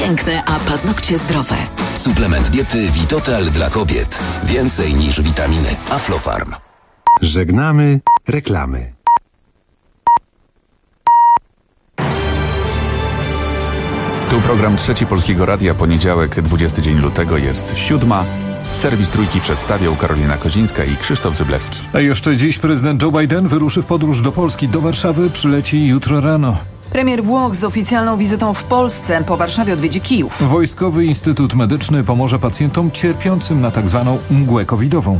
piękne, a paznokcie zdrowe. Suplement diety Vitotal dla kobiet. Więcej niż witaminy. Aflofarm. Żegnamy reklamy. Tu program Trzeci Polskiego Radia, poniedziałek, 20 dzień lutego, jest 7. Serwis Trójki przedstawiał Karolina Kozińska i Krzysztof Zyblewski. A jeszcze dziś prezydent Joe Biden wyruszy w podróż do Polski. Do Warszawy przyleci jutro rano. Premier Włoch z oficjalną wizytą w Polsce po Warszawie odwiedzi Kijów. Wojskowy Instytut Medyczny pomoże pacjentom cierpiącym na tzw. mgłę covidową.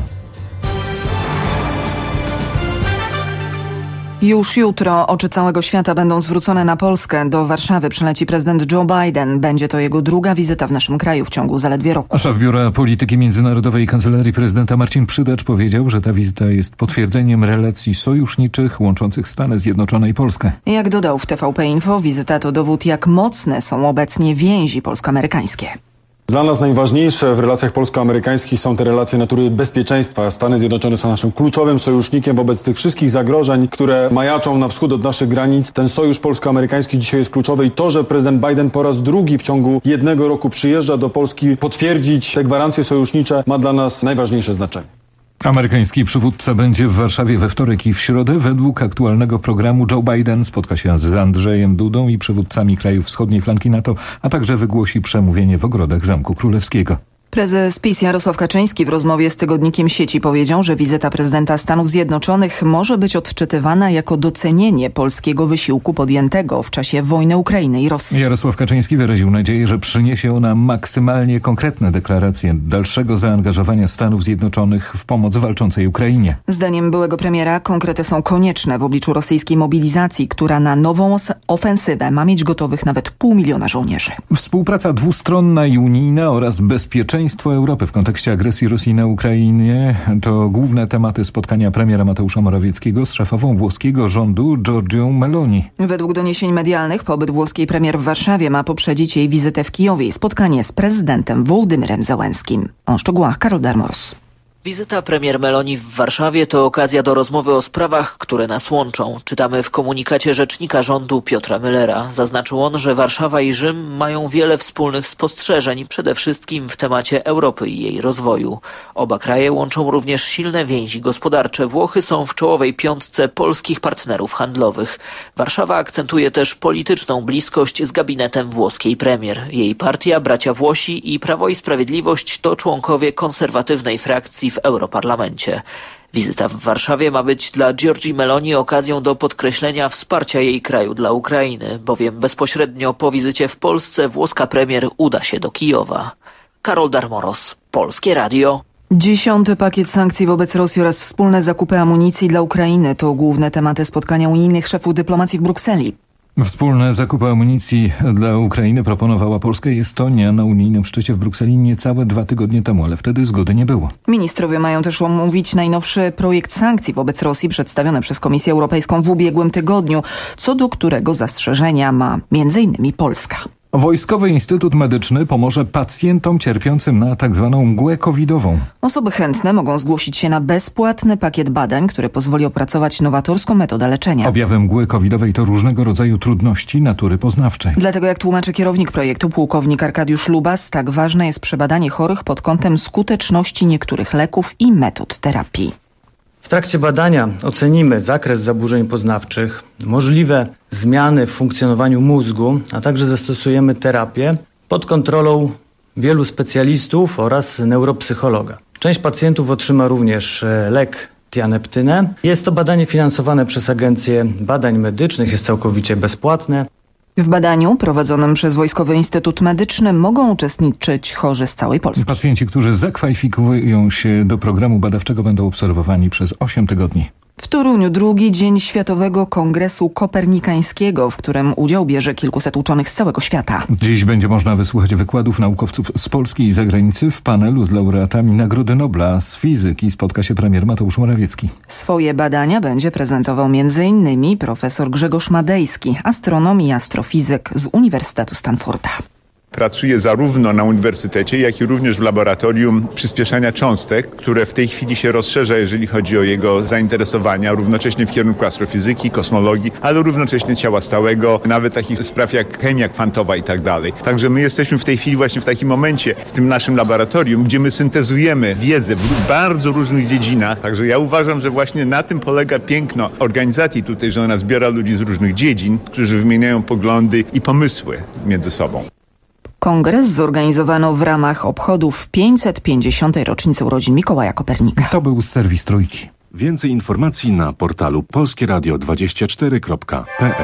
Już jutro oczy całego świata będą zwrócone na Polskę. Do Warszawy przyleci prezydent Joe Biden. Będzie to jego druga wizyta w naszym kraju w ciągu zaledwie roku. Szef Biura Polityki Międzynarodowej Kancelarii Prezydenta Marcin Przydacz powiedział, że ta wizyta jest potwierdzeniem relacji sojuszniczych łączących Stany Zjednoczone i Polskę. Jak dodał w TVP Info, wizyta to dowód, jak mocne są obecnie więzi polsko-amerykańskie. Dla nas najważniejsze w relacjach polsko-amerykańskich są te relacje natury bezpieczeństwa. Stany Zjednoczone są naszym kluczowym sojusznikiem wobec tych wszystkich zagrożeń, które majaczą na wschód od naszych granic. Ten sojusz polsko-amerykański dzisiaj jest kluczowy i to, że prezydent Biden po raz drugi w ciągu jednego roku przyjeżdża do Polski potwierdzić te gwarancje sojusznicze, ma dla nas najważniejsze znaczenie. Amerykański przywódca będzie w Warszawie we wtorek i w środę. Według aktualnego programu Joe Biden spotka się z Andrzejem Dudą i przywódcami krajów wschodniej flanki NATO, a także wygłosi przemówienie w ogrodach Zamku Królewskiego. Prezes PiS Jarosław Kaczyński w rozmowie z tygodnikiem Sieci powiedział, że wizyta prezydenta Stanów Zjednoczonych może być odczytywana jako docenienie polskiego wysiłku podjętego w czasie wojny Ukrainy i Rosji. Jarosław Kaczyński wyraził nadzieję, że przyniesie ona maksymalnie konkretne deklaracje dalszego zaangażowania Stanów Zjednoczonych w pomoc walczącej Ukrainie. Zdaniem byłego premiera konkrety są konieczne w obliczu rosyjskiej mobilizacji, która na nową ofensywę ma mieć gotowych nawet 500 000 żołnierzy. Współpraca dwustronna i unijna oraz bezpieczeństwo Europy w kontekście agresji Rosji na Ukrainie to główne tematy spotkania premiera Mateusza Morawieckiego z szefową włoskiego rządu Giorgią Meloni. Według doniesień medialnych pobyt włoskiej premier w Warszawie ma poprzedzić jej wizytę w Kijowie i spotkanie z prezydentem Wołodymyrem Zełenskim. O szczegółach Karol Darmors. Wizyta premier Meloni w Warszawie to okazja do rozmowy o sprawach, które nas łączą. Czytamy w komunikacie rzecznika rządu Piotra Müllera. Zaznaczył on, że Warszawa i Rzym mają wiele wspólnych spostrzeżeń, przede wszystkim w temacie Europy i jej rozwoju. Oba kraje łączą również silne więzi gospodarcze. Włochy są w czołowej piątce polskich partnerów handlowych. Warszawa akcentuje też polityczną bliskość z gabinetem włoskiej premier. Jej partia, bracia Włosi i Prawo i Sprawiedliwość to członkowie konserwatywnej frakcji w Europarlamencie. Wizyta w Warszawie ma być dla Giorgii Meloni okazją do podkreślenia wsparcia jej kraju dla Ukrainy, bowiem bezpośrednio po wizycie w Polsce włoska premier uda się do Kijowa. Karol Darmoros, Polskie Radio. 10. pakiet sankcji wobec Rosji oraz wspólne zakupy amunicji dla Ukrainy to główne tematy spotkania unijnych szefów dyplomacji w Brukseli. Wspólne zakupy amunicji dla Ukrainy proponowała Polska i Estonia na unijnym szczycie w Brukseli niecałe 2 tygodnie temu, ale wtedy zgody nie było. Ministrowie mają też omówić najnowszy projekt sankcji wobec Rosji przedstawiony przez Komisję Europejską w ubiegłym tygodniu, co do którego zastrzeżenia ma m.in. Polska. Wojskowy Instytut Medyczny pomoże pacjentom cierpiącym na tzw. mgłę covidową. Osoby chętne mogą zgłosić się na bezpłatny pakiet badań, który pozwoli opracować nowatorską metodę leczenia. Objawy mgły covidowej to różnego rodzaju trudności natury poznawczej. Dlatego, jak tłumaczy kierownik projektu pułkownik Arkadiusz Lubas, tak ważne jest przebadanie chorych pod kątem skuteczności niektórych leków i metod terapii. W trakcie badania ocenimy zakres zaburzeń poznawczych, możliwe zmiany w funkcjonowaniu mózgu, a także zastosujemy terapię pod kontrolą wielu specjalistów oraz neuropsychologa. Część pacjentów otrzyma również lek tianeptynę. Jest to badanie finansowane przez Agencję Badań Medycznych, jest całkowicie bezpłatne. W badaniu prowadzonym przez Wojskowy Instytut Medyczny mogą uczestniczyć chorzy z całej Polski. Pacjenci, którzy zakwalifikują się do programu badawczego, będą obserwowani przez 8 tygodni. W Toruniu drugi dzień Światowego Kongresu Kopernikańskiego, w którym udział bierze kilkuset uczonych z całego świata. Dziś będzie można wysłuchać wykładów naukowców z Polski i zagranicy. W panelu z laureatami Nagrody Nobla z fizyki spotka się premier Mateusz Morawiecki. Swoje badania będzie prezentował m.in. profesor Grzegorz Madejski, astronom i astrofizyk z Uniwersytetu Stanforda. Pracuję zarówno na uniwersytecie, jak i również w laboratorium przyspieszania cząstek, które w tej chwili się rozszerza, jeżeli chodzi o jego zainteresowania, równocześnie w kierunku astrofizyki, kosmologii, ale równocześnie ciała stałego, nawet takich spraw jak chemia kwantowa i tak dalej. Także my jesteśmy w tej chwili właśnie w takim momencie, w tym naszym laboratorium, gdzie my syntezujemy wiedzę w bardzo różnych dziedzinach. Także ja uważam, że właśnie na tym polega piękno organizacji tutaj, że ona zbiera ludzi z różnych dziedzin, którzy wymieniają poglądy i pomysły między sobą. Kongres zorganizowano w ramach obchodów 550. rocznicy urodzin Mikołaja Kopernika. To był serwis Trójki. Więcej informacji na portalu polskieradio24.pl.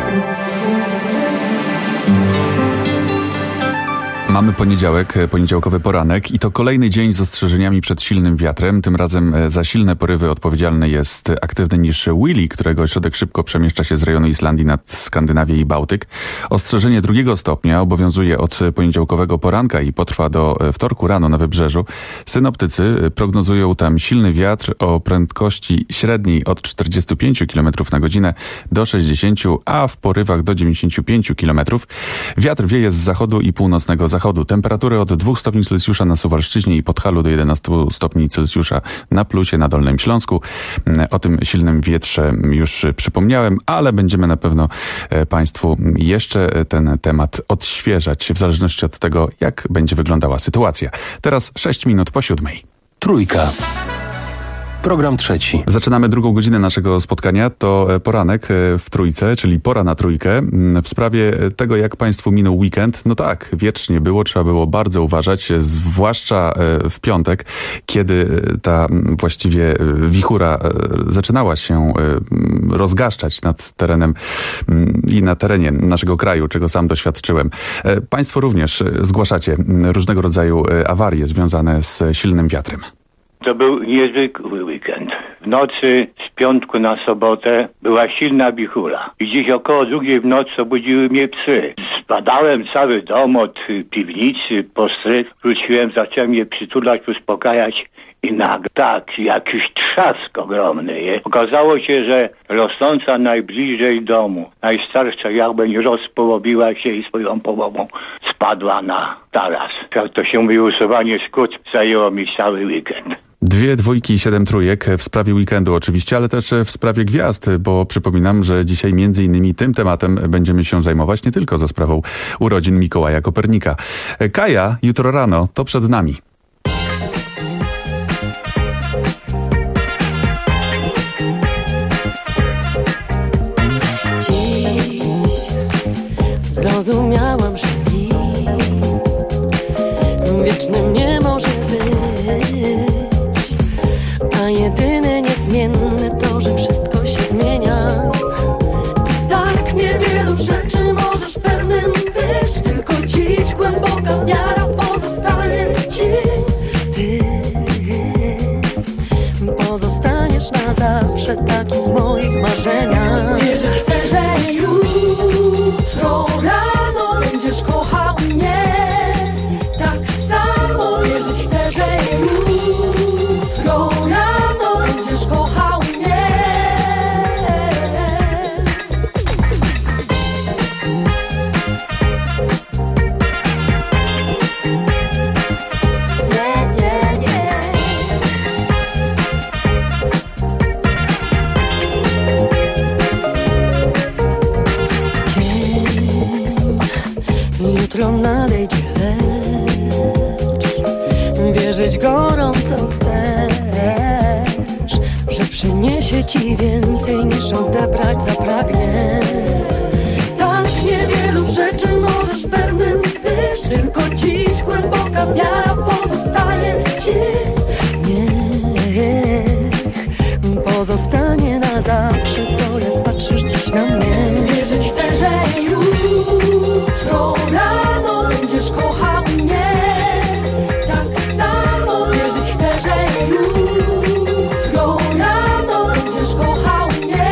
Mamy poniedziałkowy poranek i to kolejny dzień z ostrzeżeniami przed silnym wiatrem. Tym razem za silne porywy odpowiedzialny jest aktywny niż Willy, którego ośrodek szybko przemieszcza się z rejonu Islandii nad Skandynawię i Bałtyk. Ostrzeżenie 2 stopnia obowiązuje od poniedziałkowego poranka i potrwa do wtorku rano na wybrzeżu. Synoptycy prognozują tam silny wiatr o prędkości średniej od 45 km na godzinę do 60, a w porywach do 95 km. Wiatr wieje z zachodu i północnego zachodu. Temperatury od 2 stopni Celsjusza na Suwalszczyźnie i Podhalu do 11 stopni Celsjusza na Plusie, na Dolnym Śląsku. O tym silnym wietrze już przypomniałem, ale będziemy na pewno Państwu jeszcze ten temat odświeżać w zależności od tego, jak będzie wyglądała sytuacja. Teraz 6 minut po 7. Trójka. Program trzeci. Zaczynamy drugą godzinę naszego spotkania. To poranek w Trójce, czyli pora na Trójkę. W sprawie tego, jak Państwu minął weekend. No tak, wiecznie było, trzeba było bardzo uważać, zwłaszcza w piątek, kiedy ta właściwie wichura zaczynała się rozgaszczać nad terenem i na terenie naszego kraju, czego sam doświadczyłem. Państwo również zgłaszacie różnego rodzaju awarie związane z silnym wiatrem. To był niezwykły weekend. W nocy z piątku na sobotę była silna wichura. I gdzieś około 2 w nocy obudziły mnie psy. Zbadałem cały dom od piwnicy po strych. Wróciłem, zacząłem je przytulać, uspokajać. I nagle tak, jakiś trzask ogromny jest. Okazało się, że rosnąca najbliżej domu, najstarsza jabłeń rozpołowiła się i swoją połową spadła na taras. Jak to się mówi, usuwanie szkód zajęło mi cały weekend. 2 dwójki i 7 trójek w sprawie weekendu oczywiście, ale też w sprawie gwiazd, bo przypominam, że dzisiaj między innymi tym tematem będziemy się zajmować nie tylko za sprawą urodzin Mikołaja Kopernika. Kaja jutro rano, to przed nami. Dziś zrozumiałam, że nic wiecznym nie może być, a jedyne niezmienne to, że wszystko się zmienia. Tak niewielu rzeczy możesz pewnym być, tylko dziś głęboka wiara pozostanie ci. Ty pozostaniesz na zawsze takim w moich marzeniach. Wierzyć chcę, że jutro rano będziesz kochał mnie tak samo. Wierzyć chcę, że jutro rano będziesz kochał mnie. Nie, nie, nie. Jutro nadejdzie lecz wierzyć gorąco też, że przyniesie ci więcej niż odebrać zapragnie. Tak niewielu rzeczy możesz pewnym być, tylko dziś głęboka wiara pozostaje ci. Niech pozostanie na zawsze to, jak patrzysz dziś na mnie. Wierzyć chcę, że jutro rano będziesz kochał mnie tak samo. Wierzyć chcę, że jutro rano będziesz kochał mnie.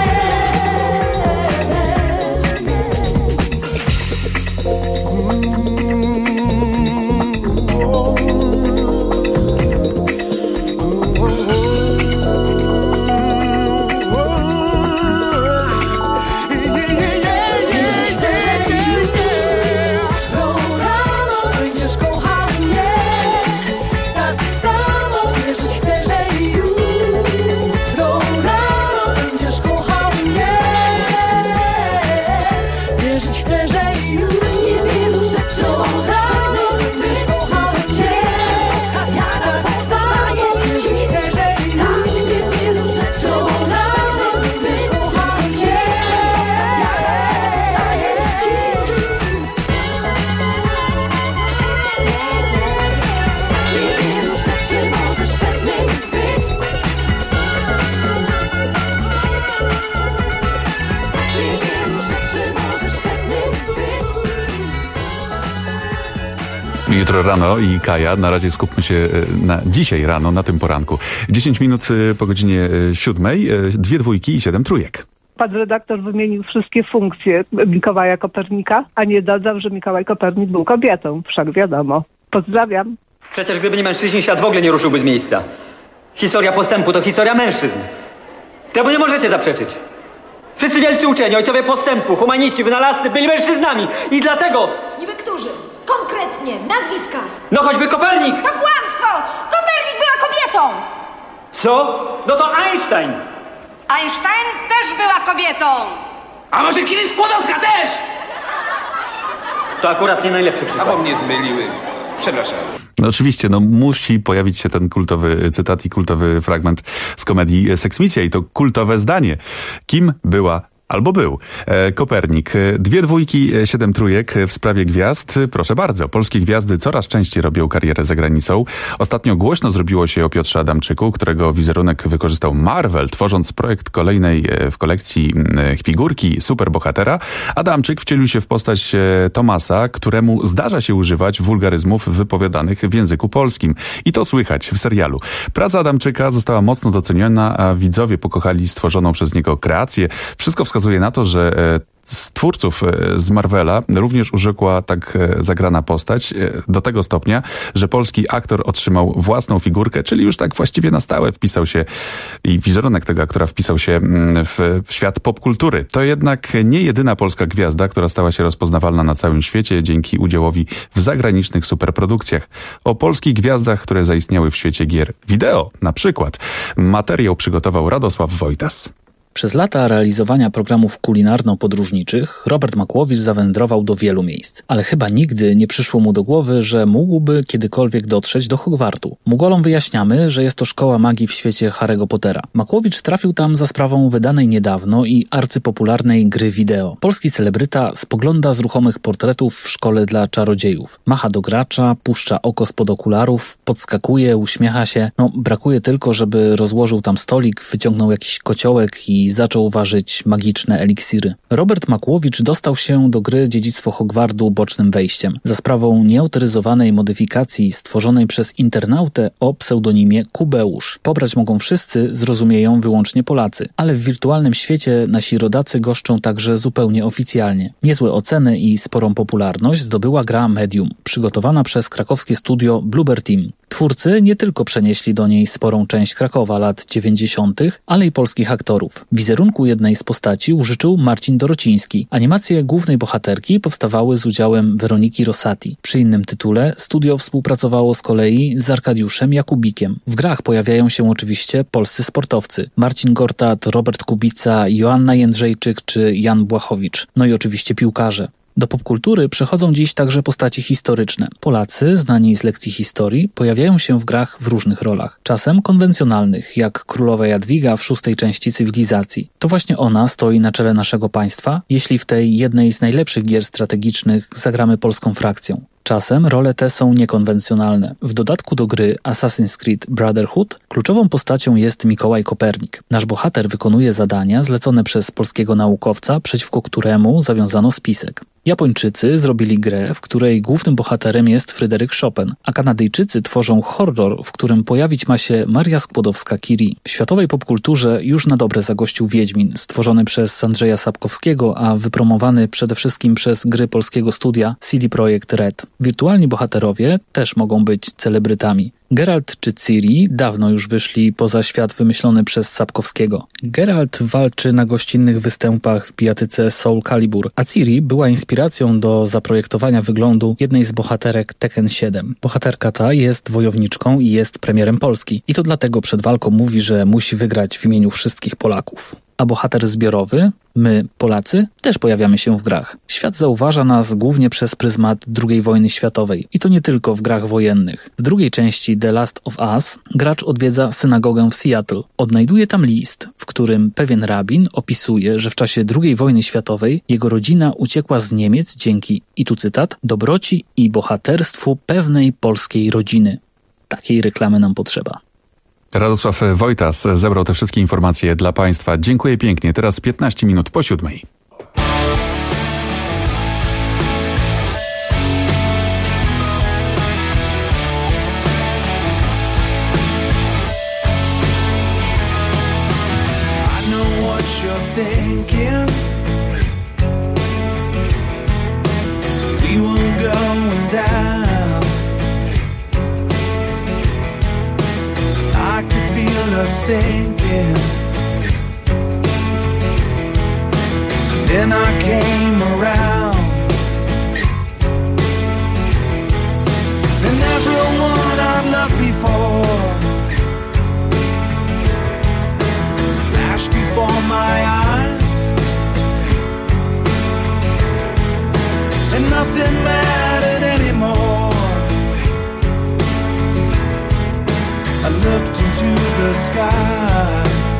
Jutro rano i Kaja. Na razie skupmy się na dzisiaj rano, na tym poranku. 10 minut po godzinie 7, 2 dwójki i 7 trójek. Pan redaktor wymienił wszystkie funkcje Mikołaja Kopernika, a nie dodał, że Mikołaj Kopernik był kobietą. Wszak wiadomo. Pozdrawiam. Przecież gdyby nie mężczyźni, świat w ogóle nie ruszyłby z miejsca. Historia postępu to historia mężczyzn. Temu nie możecie zaprzeczyć. Wszyscy wielcy uczeni, ojcowie postępu, humaniści, wynalazcy byli mężczyznami i dlatego... Niby którzy? Konkretnie, nazwiska. No choćby Kopernik! To kłamstwo! Kopernik była kobietą! Co? No to Einstein! Einstein też była kobietą! A może Curie Skłodowska też? To akurat nie najlepszy przykład. Albo mnie zmyliły. Przepraszam. No oczywiście, musi pojawić się ten kultowy cytat i kultowy fragment z komedii Seksmisja i to kultowe zdanie. Kim była albo był Kopernik? 2 dwójki, 7 trójek w sprawie gwiazd. Proszę bardzo, polskie gwiazdy coraz częściej robią karierę za granicą. Ostatnio głośno zrobiło się o Piotrze Adamczyku, którego wizerunek wykorzystał Marvel, tworząc projekt kolejnej w kolekcji figurki superbohatera. Adamczyk wcielił się w postać Tomasa, któremu zdarza się używać wulgaryzmów wypowiadanych w języku polskim. I to słychać w serialu. Praca Adamczyka została mocno doceniona, a widzowie pokochali stworzoną przez niego kreację. Wszystko wskazuje na to, że z twórców z Marvela również urzekła tak zagrana postać do tego stopnia, że polski aktor otrzymał własną figurkę, czyli już tak właściwie na stałe wpisał się i wizerunek tego aktora wpisał się w świat popkultury. To jednak nie jedyna polska gwiazda, która stała się rozpoznawalna na całym świecie dzięki udziałowi w zagranicznych superprodukcjach. O polskich gwiazdach, które zaistniały w świecie gier wideo, na przykład. Materiał przygotował Radosław Wojtas. Przez lata realizowania programów kulinarno-podróżniczych Robert Makłowicz zawędrował do wielu miejsc, ale chyba nigdy nie przyszło mu do głowy, że mógłby kiedykolwiek dotrzeć do Hogwartu. Mugolom wyjaśniamy, że jest to szkoła magii w świecie Harry'ego Pottera. Makłowicz trafił tam za sprawą wydanej niedawno i arcypopularnej gry wideo. Polski celebryta spogląda z ruchomych portretów w szkole dla czarodziejów. Macha do gracza, puszcza oko spod okularów, podskakuje, uśmiecha się. Brakuje tylko, żeby rozłożył tam stolik, wyciągnął jakiś kociołek i zaczął ważyć magiczne eliksiry. Robert Makłowicz dostał się do gry Dziedzictwo Hogwartu bocznym wejściem. Za sprawą nieautoryzowanej modyfikacji stworzonej przez internautę o pseudonimie Kubeusz. Pobrać mogą wszyscy, zrozumieją wyłącznie Polacy. Ale w wirtualnym świecie nasi rodacy goszczą także zupełnie oficjalnie. Niezłe oceny i sporą popularność zdobyła gra Medium, przygotowana przez krakowskie studio Bloober Team. Twórcy nie tylko przenieśli do niej sporą część Krakowa lat 90., ale i polskich aktorów. Wizerunku jednej z postaci użyczył Marcin Dorociński. Animacje głównej bohaterki powstawały z udziałem Weroniki Rosati. Przy innym tytule studio współpracowało z kolei z Arkadiuszem Jakubikiem. W grach pojawiają się oczywiście polscy sportowcy. Marcin Gortat, Robert Kubica, Joanna Jędrzejczyk czy Jan Błachowicz. No i oczywiście piłkarze. Do popkultury przechodzą dziś także postaci historyczne. Polacy, znani z lekcji historii, pojawiają się w grach w różnych rolach. Czasem konwencjonalnych, jak królowa Jadwiga w 6. części Cywilizacji. To właśnie ona stoi na czele naszego państwa, jeśli w tej jednej z najlepszych gier strategicznych zagramy polską frakcją. Czasem role te są niekonwencjonalne. W dodatku do gry Assassin's Creed Brotherhood kluczową postacią jest Mikołaj Kopernik. Nasz bohater wykonuje zadania zlecone przez polskiego naukowca, przeciwko któremu zawiązano spisek. Japończycy zrobili grę, w której głównym bohaterem jest Fryderyk Chopin, a Kanadyjczycy tworzą horror, w którym pojawić ma się Maria Skłodowska-Curie. W światowej popkulturze już na dobre zagościł Wiedźmin, stworzony przez Andrzeja Sapkowskiego, a wypromowany przede wszystkim przez gry polskiego studia CD Projekt Red. Wirtualni bohaterowie też mogą być celebrytami. Geralt czy Ciri dawno już wyszli poza świat wymyślony przez Sapkowskiego. Geralt walczy na gościnnych występach w bijatyce Soul Calibur, a Ciri była inspiracją do zaprojektowania wyglądu jednej z bohaterek Tekken 7. Bohaterka ta jest wojowniczką i jest premierem Polski. I to dlatego przed walką mówi, że musi wygrać w imieniu wszystkich Polaków. A bohater zbiorowy, my, Polacy, też pojawiamy się w grach. Świat zauważa nas głównie przez pryzmat II wojny światowej. I to nie tylko w grach wojennych. W drugiej części The Last of Us gracz odwiedza synagogę w Seattle. Odnajduje tam list, w którym pewien rabin opisuje, że w czasie II wojny światowej jego rodzina uciekła z Niemiec dzięki, i tu cytat, dobroci i bohaterstwu pewnej polskiej rodziny. Takiej reklamy nam potrzeba. Radosław Wojtas zebrał te wszystkie informacje dla Państwa. Dziękuję pięknie. Teraz 15 minut po 7. thinking we were going down. I could feel us sinking. Then I came around, and everyone I'd loved before flashed before my eyes, and nothing mattered anymore. I looked into the sky.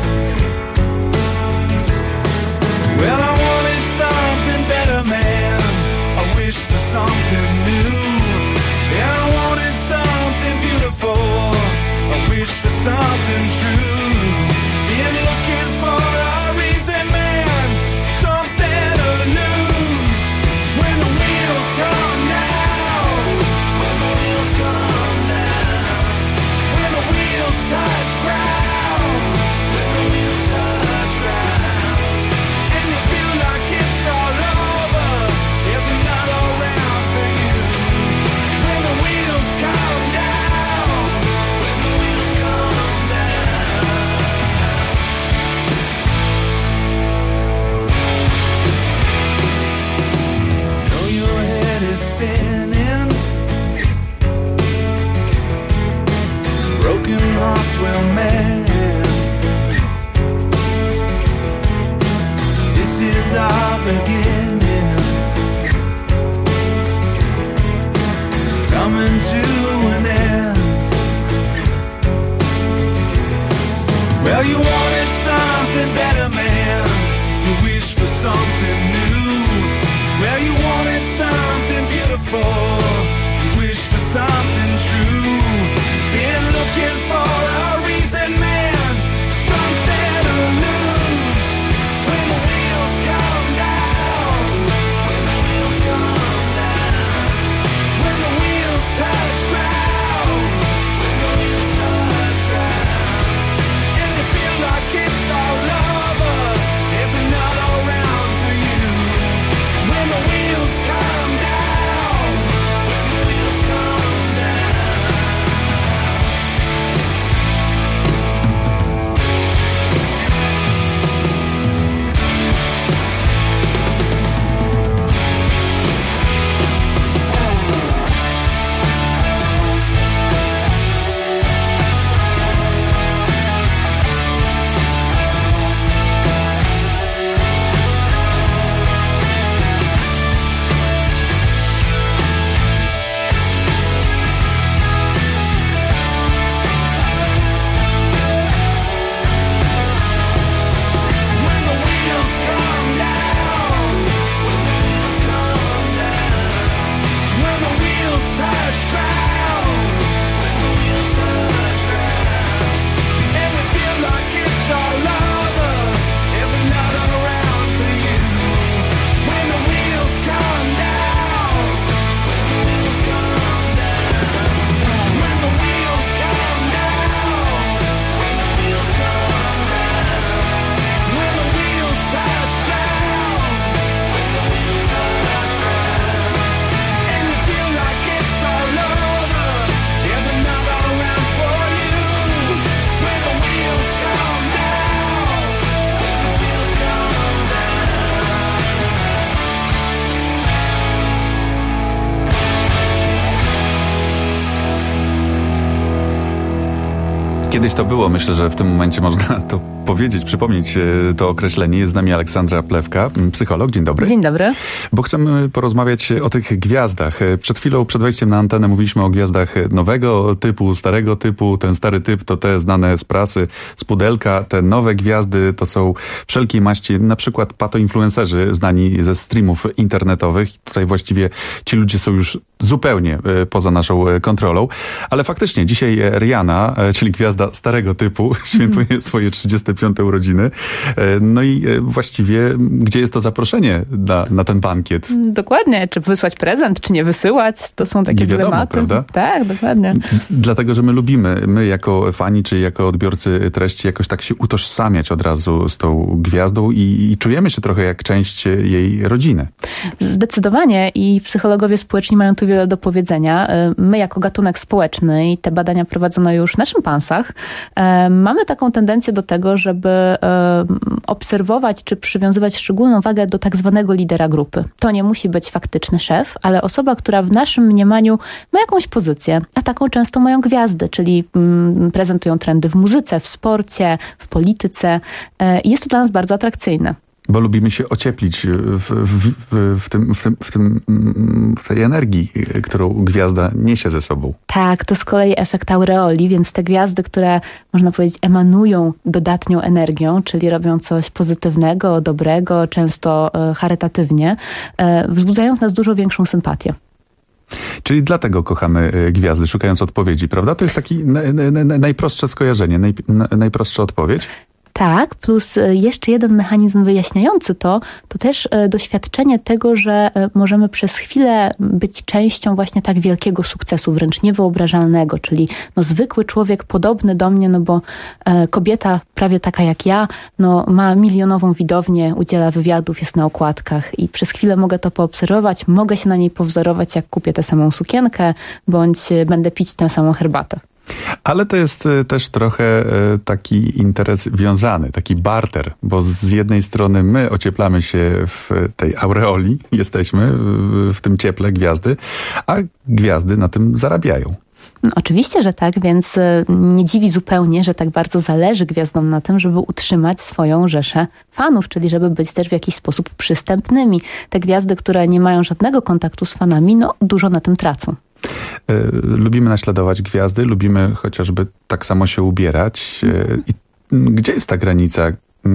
Well, I wanted something better, man. I wished for something new. Yeah, I wanted something beautiful. I wished for something true. Been looking for a reason, man. Something to lose. When the wheels come down. When the wheels come down. When the wheels touch ground. When the wheels touch ground. And you feel like it's all over. There's another round for you. When the wheels come down. When the wheels come down. Know your head is spinning. Broken hearts will mend. This is our beginning. Coming to an end. Well, you wanted something better, man. You wished for something new. Well, you wanted something beautiful. You wished for something true. Been looking for a reason, man. Something to lose. When the wheels come down. When the wheels come down. When the wheels touch ground. When the wheels touch ground. And you feel like it's all over. There's another round for you. When the wheels come down. When the wheels come down. When the wheels come down. When the wheels come down. When the wheels touch ground. When the wheels touch ground. And you feel like it's all over. There's another round for you. When the wheels come down. When the wheels come down. When the wheels come down. When the wheels come down. When the wheels touch ground. When the wheels touch ground. And you feel like it's all over. There's another round for you. When the wheels come down. When the wheels come Kiedyś to było, myślę, że w tym momencie można to powiedzieć, przypomnieć to określenie. Jest z nami Aleksandra Plewka, psycholog. Dzień dobry. Dzień dobry. Bo chcemy porozmawiać o tych gwiazdach. Przed chwilą, przed wejściem na antenę mówiliśmy o gwiazdach nowego typu, starego typu. Ten stary typ to te znane z prasy, z pudelka. Te nowe gwiazdy to są wszelkiej maści, na przykład patoinfluencerzy znani ze streamów internetowych. Tutaj właściwie ci ludzie są już zupełnie poza naszą kontrolą. Ale faktycznie dzisiaj Rihanna, czyli gwiazda starego typu, świętuje swoje 35 25. urodziny. No i właściwie, gdzie jest to zaproszenie na ten bankiet? Dokładnie. Czy wysłać prezent, czy nie wysyłać? To są takie dylematy. Prawda? Tak, dokładnie. Dlatego, że my lubimy, my jako fani, czy jako odbiorcy treści, jakoś tak się utożsamiać od razu z tą gwiazdą i czujemy się trochę jak część jej rodziny. Zdecydowanie i psychologowie społeczni mają tu wiele do powiedzenia. My jako gatunek społeczny i te badania prowadzono już na szympansach, mamy taką tendencję do tego, żeby obserwować czy przywiązywać szczególną wagę do tak zwanego lidera grupy. To nie musi być faktyczny szef, ale osoba, która w naszym mniemaniu ma jakąś pozycję, a taką często mają gwiazdy, czyli prezentują trendy w muzyce, w sporcie, w polityce. Jest to dla nas bardzo atrakcyjne. Bo lubimy się ocieplić w tej energii, którą gwiazda niesie ze sobą. Tak, to z kolei efekt aureoli, więc te gwiazdy, które można powiedzieć emanują dodatnią energią, czyli robią coś pozytywnego, dobrego, często charytatywnie, wzbudzają w nas dużo większą sympatię. Czyli dlatego kochamy gwiazdy, szukając odpowiedzi, prawda? To jest taki najprostsze skojarzenie, najprostsza odpowiedź. Tak, plus jeszcze jeden mechanizm wyjaśniający to też doświadczenie tego, że możemy przez chwilę być częścią właśnie tak wielkiego sukcesu, wręcz niewyobrażalnego, czyli zwykły człowiek podobny do mnie, bo kobieta prawie taka jak ja, ma milionową widownię, udziela wywiadów, jest na okładkach i przez chwilę mogę to poobserwować, mogę się na niej powzorować, jak kupię tę samą sukienkę, bądź będę pić tę samą herbatę. Ale to jest też trochę taki interes wiązany, taki barter, bo z jednej strony my ocieplamy się w tej aureoli, jesteśmy w tym cieple gwiazdy, a gwiazdy na tym zarabiają. Oczywiście, że tak, więc nie dziwi zupełnie, że tak bardzo zależy gwiazdom na tym, żeby utrzymać swoją rzeszę fanów, czyli żeby być też w jakiś sposób przystępnymi. Te gwiazdy, które nie mają żadnego kontaktu z fanami, dużo na tym tracą. Lubimy naśladować gwiazdy, lubimy chociażby tak samo się ubierać. I gdzie jest ta granica?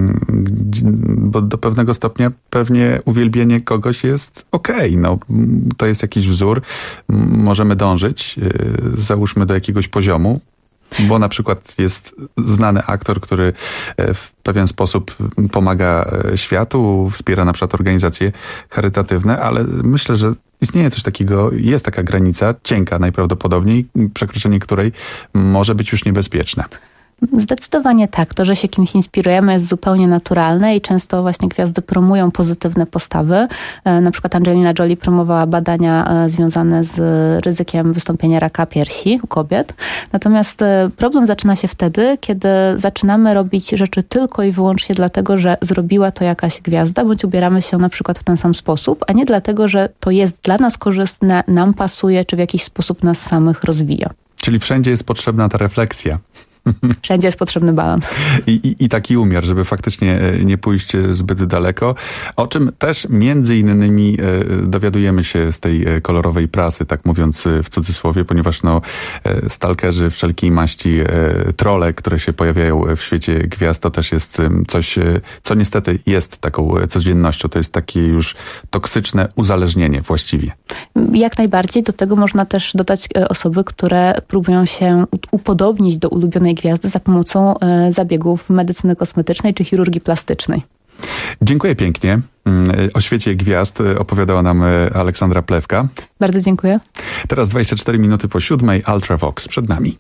Bo do pewnego stopnia pewnie uwielbienie kogoś jest okej. To jest jakiś wzór, możemy dążyć, załóżmy do jakiegoś poziomu, bo na przykład jest znany aktor, który w pewien sposób pomaga światu, wspiera na przykład organizacje charytatywne, ale myślę, że istnieje coś takiego, jest taka granica, cienka najprawdopodobniej, przekroczenie której może być już niebezpieczne. Zdecydowanie tak. To, że się kimś inspirujemy, jest zupełnie naturalne i często właśnie gwiazdy promują pozytywne postawy. Na przykład Angelina Jolie promowała badania związane z ryzykiem wystąpienia raka piersi u kobiet. Natomiast problem zaczyna się wtedy, kiedy zaczynamy robić rzeczy tylko i wyłącznie dlatego, że zrobiła to jakaś gwiazda, bądź ubieramy się na przykład w ten sam sposób, a nie dlatego, że to jest dla nas korzystne, nam pasuje, czy w jakiś sposób nas samych rozwija. Czyli wszędzie jest potrzebna ta refleksja. Wszędzie jest potrzebny balans. I taki umiar, żeby faktycznie nie pójść zbyt daleko, o czym też między innymi dowiadujemy się z tej kolorowej prasy, tak mówiąc w cudzysłowie, ponieważ stalkerzy wszelkiej maści, trolle, które się pojawiają w świecie gwiazd, to też jest coś, co niestety jest taką codziennością. To jest takie już toksyczne uzależnienie właściwie. Jak najbardziej. Do tego można też dodać osoby, które próbują się upodobnić do ulubionej gwiazdy za pomocą zabiegów medycyny kosmetycznej czy chirurgii plastycznej. Dziękuję pięknie. O świecie gwiazd opowiadała nam Aleksandra Plewka. Bardzo dziękuję. Teraz 24 minuty po 7, Ultravox przed nami.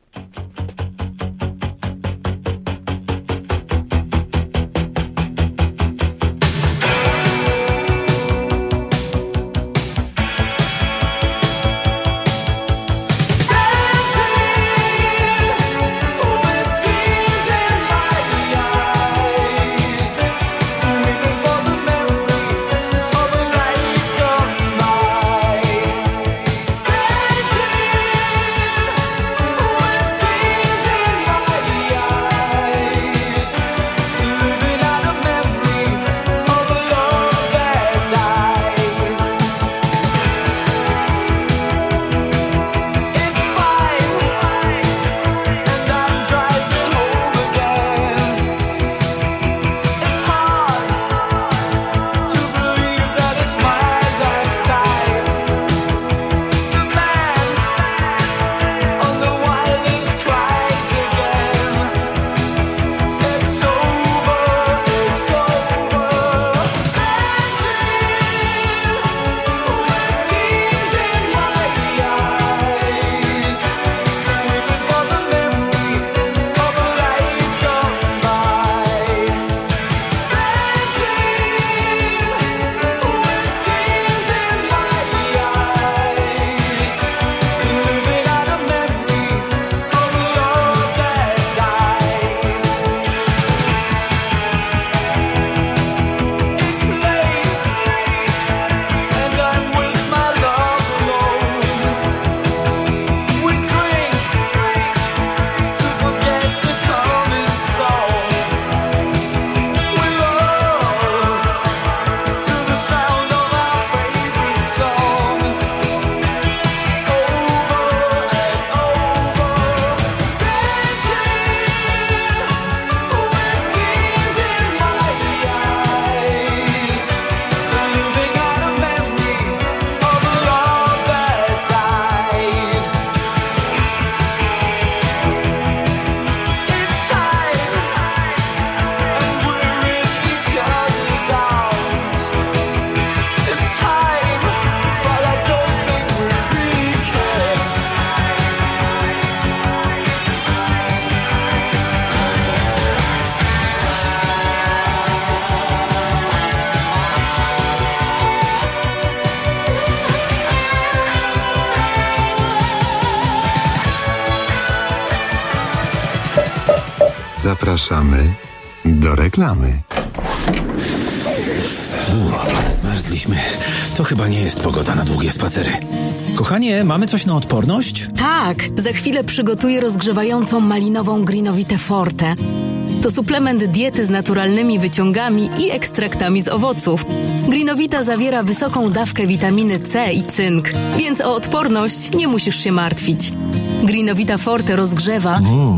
Zapraszamy do reklamy. Zmarzliśmy. To chyba nie jest pogoda na długie spacery. Kochanie, mamy coś na odporność? Tak, za chwilę przygotuję rozgrzewającą malinową Greenovitę Forte. To suplement diety z naturalnymi wyciągami i ekstraktami z owoców. Greenovita zawiera wysoką dawkę witaminy C i cynk, więc o odporność nie musisz się martwić. Greenovita Forte rozgrzewa...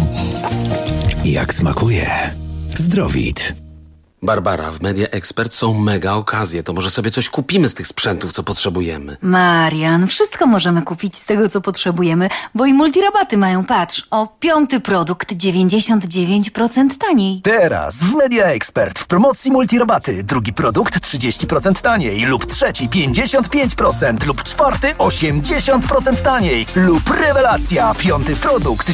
Jak smakuje. Zdrowit. Barbara, w Media Expert są mega okazje. To może sobie coś kupimy z tych sprzętów, co potrzebujemy. Marian, wszystko możemy kupić z tego, co potrzebujemy, bo i multirabaty mają, patrz, o 5. produkt 99% taniej. Teraz w Media Expert w promocji multirabaty. Drugi produkt 30% taniej lub trzeci 55% lub czwarty 80% taniej lub rewelacja, 5. produkt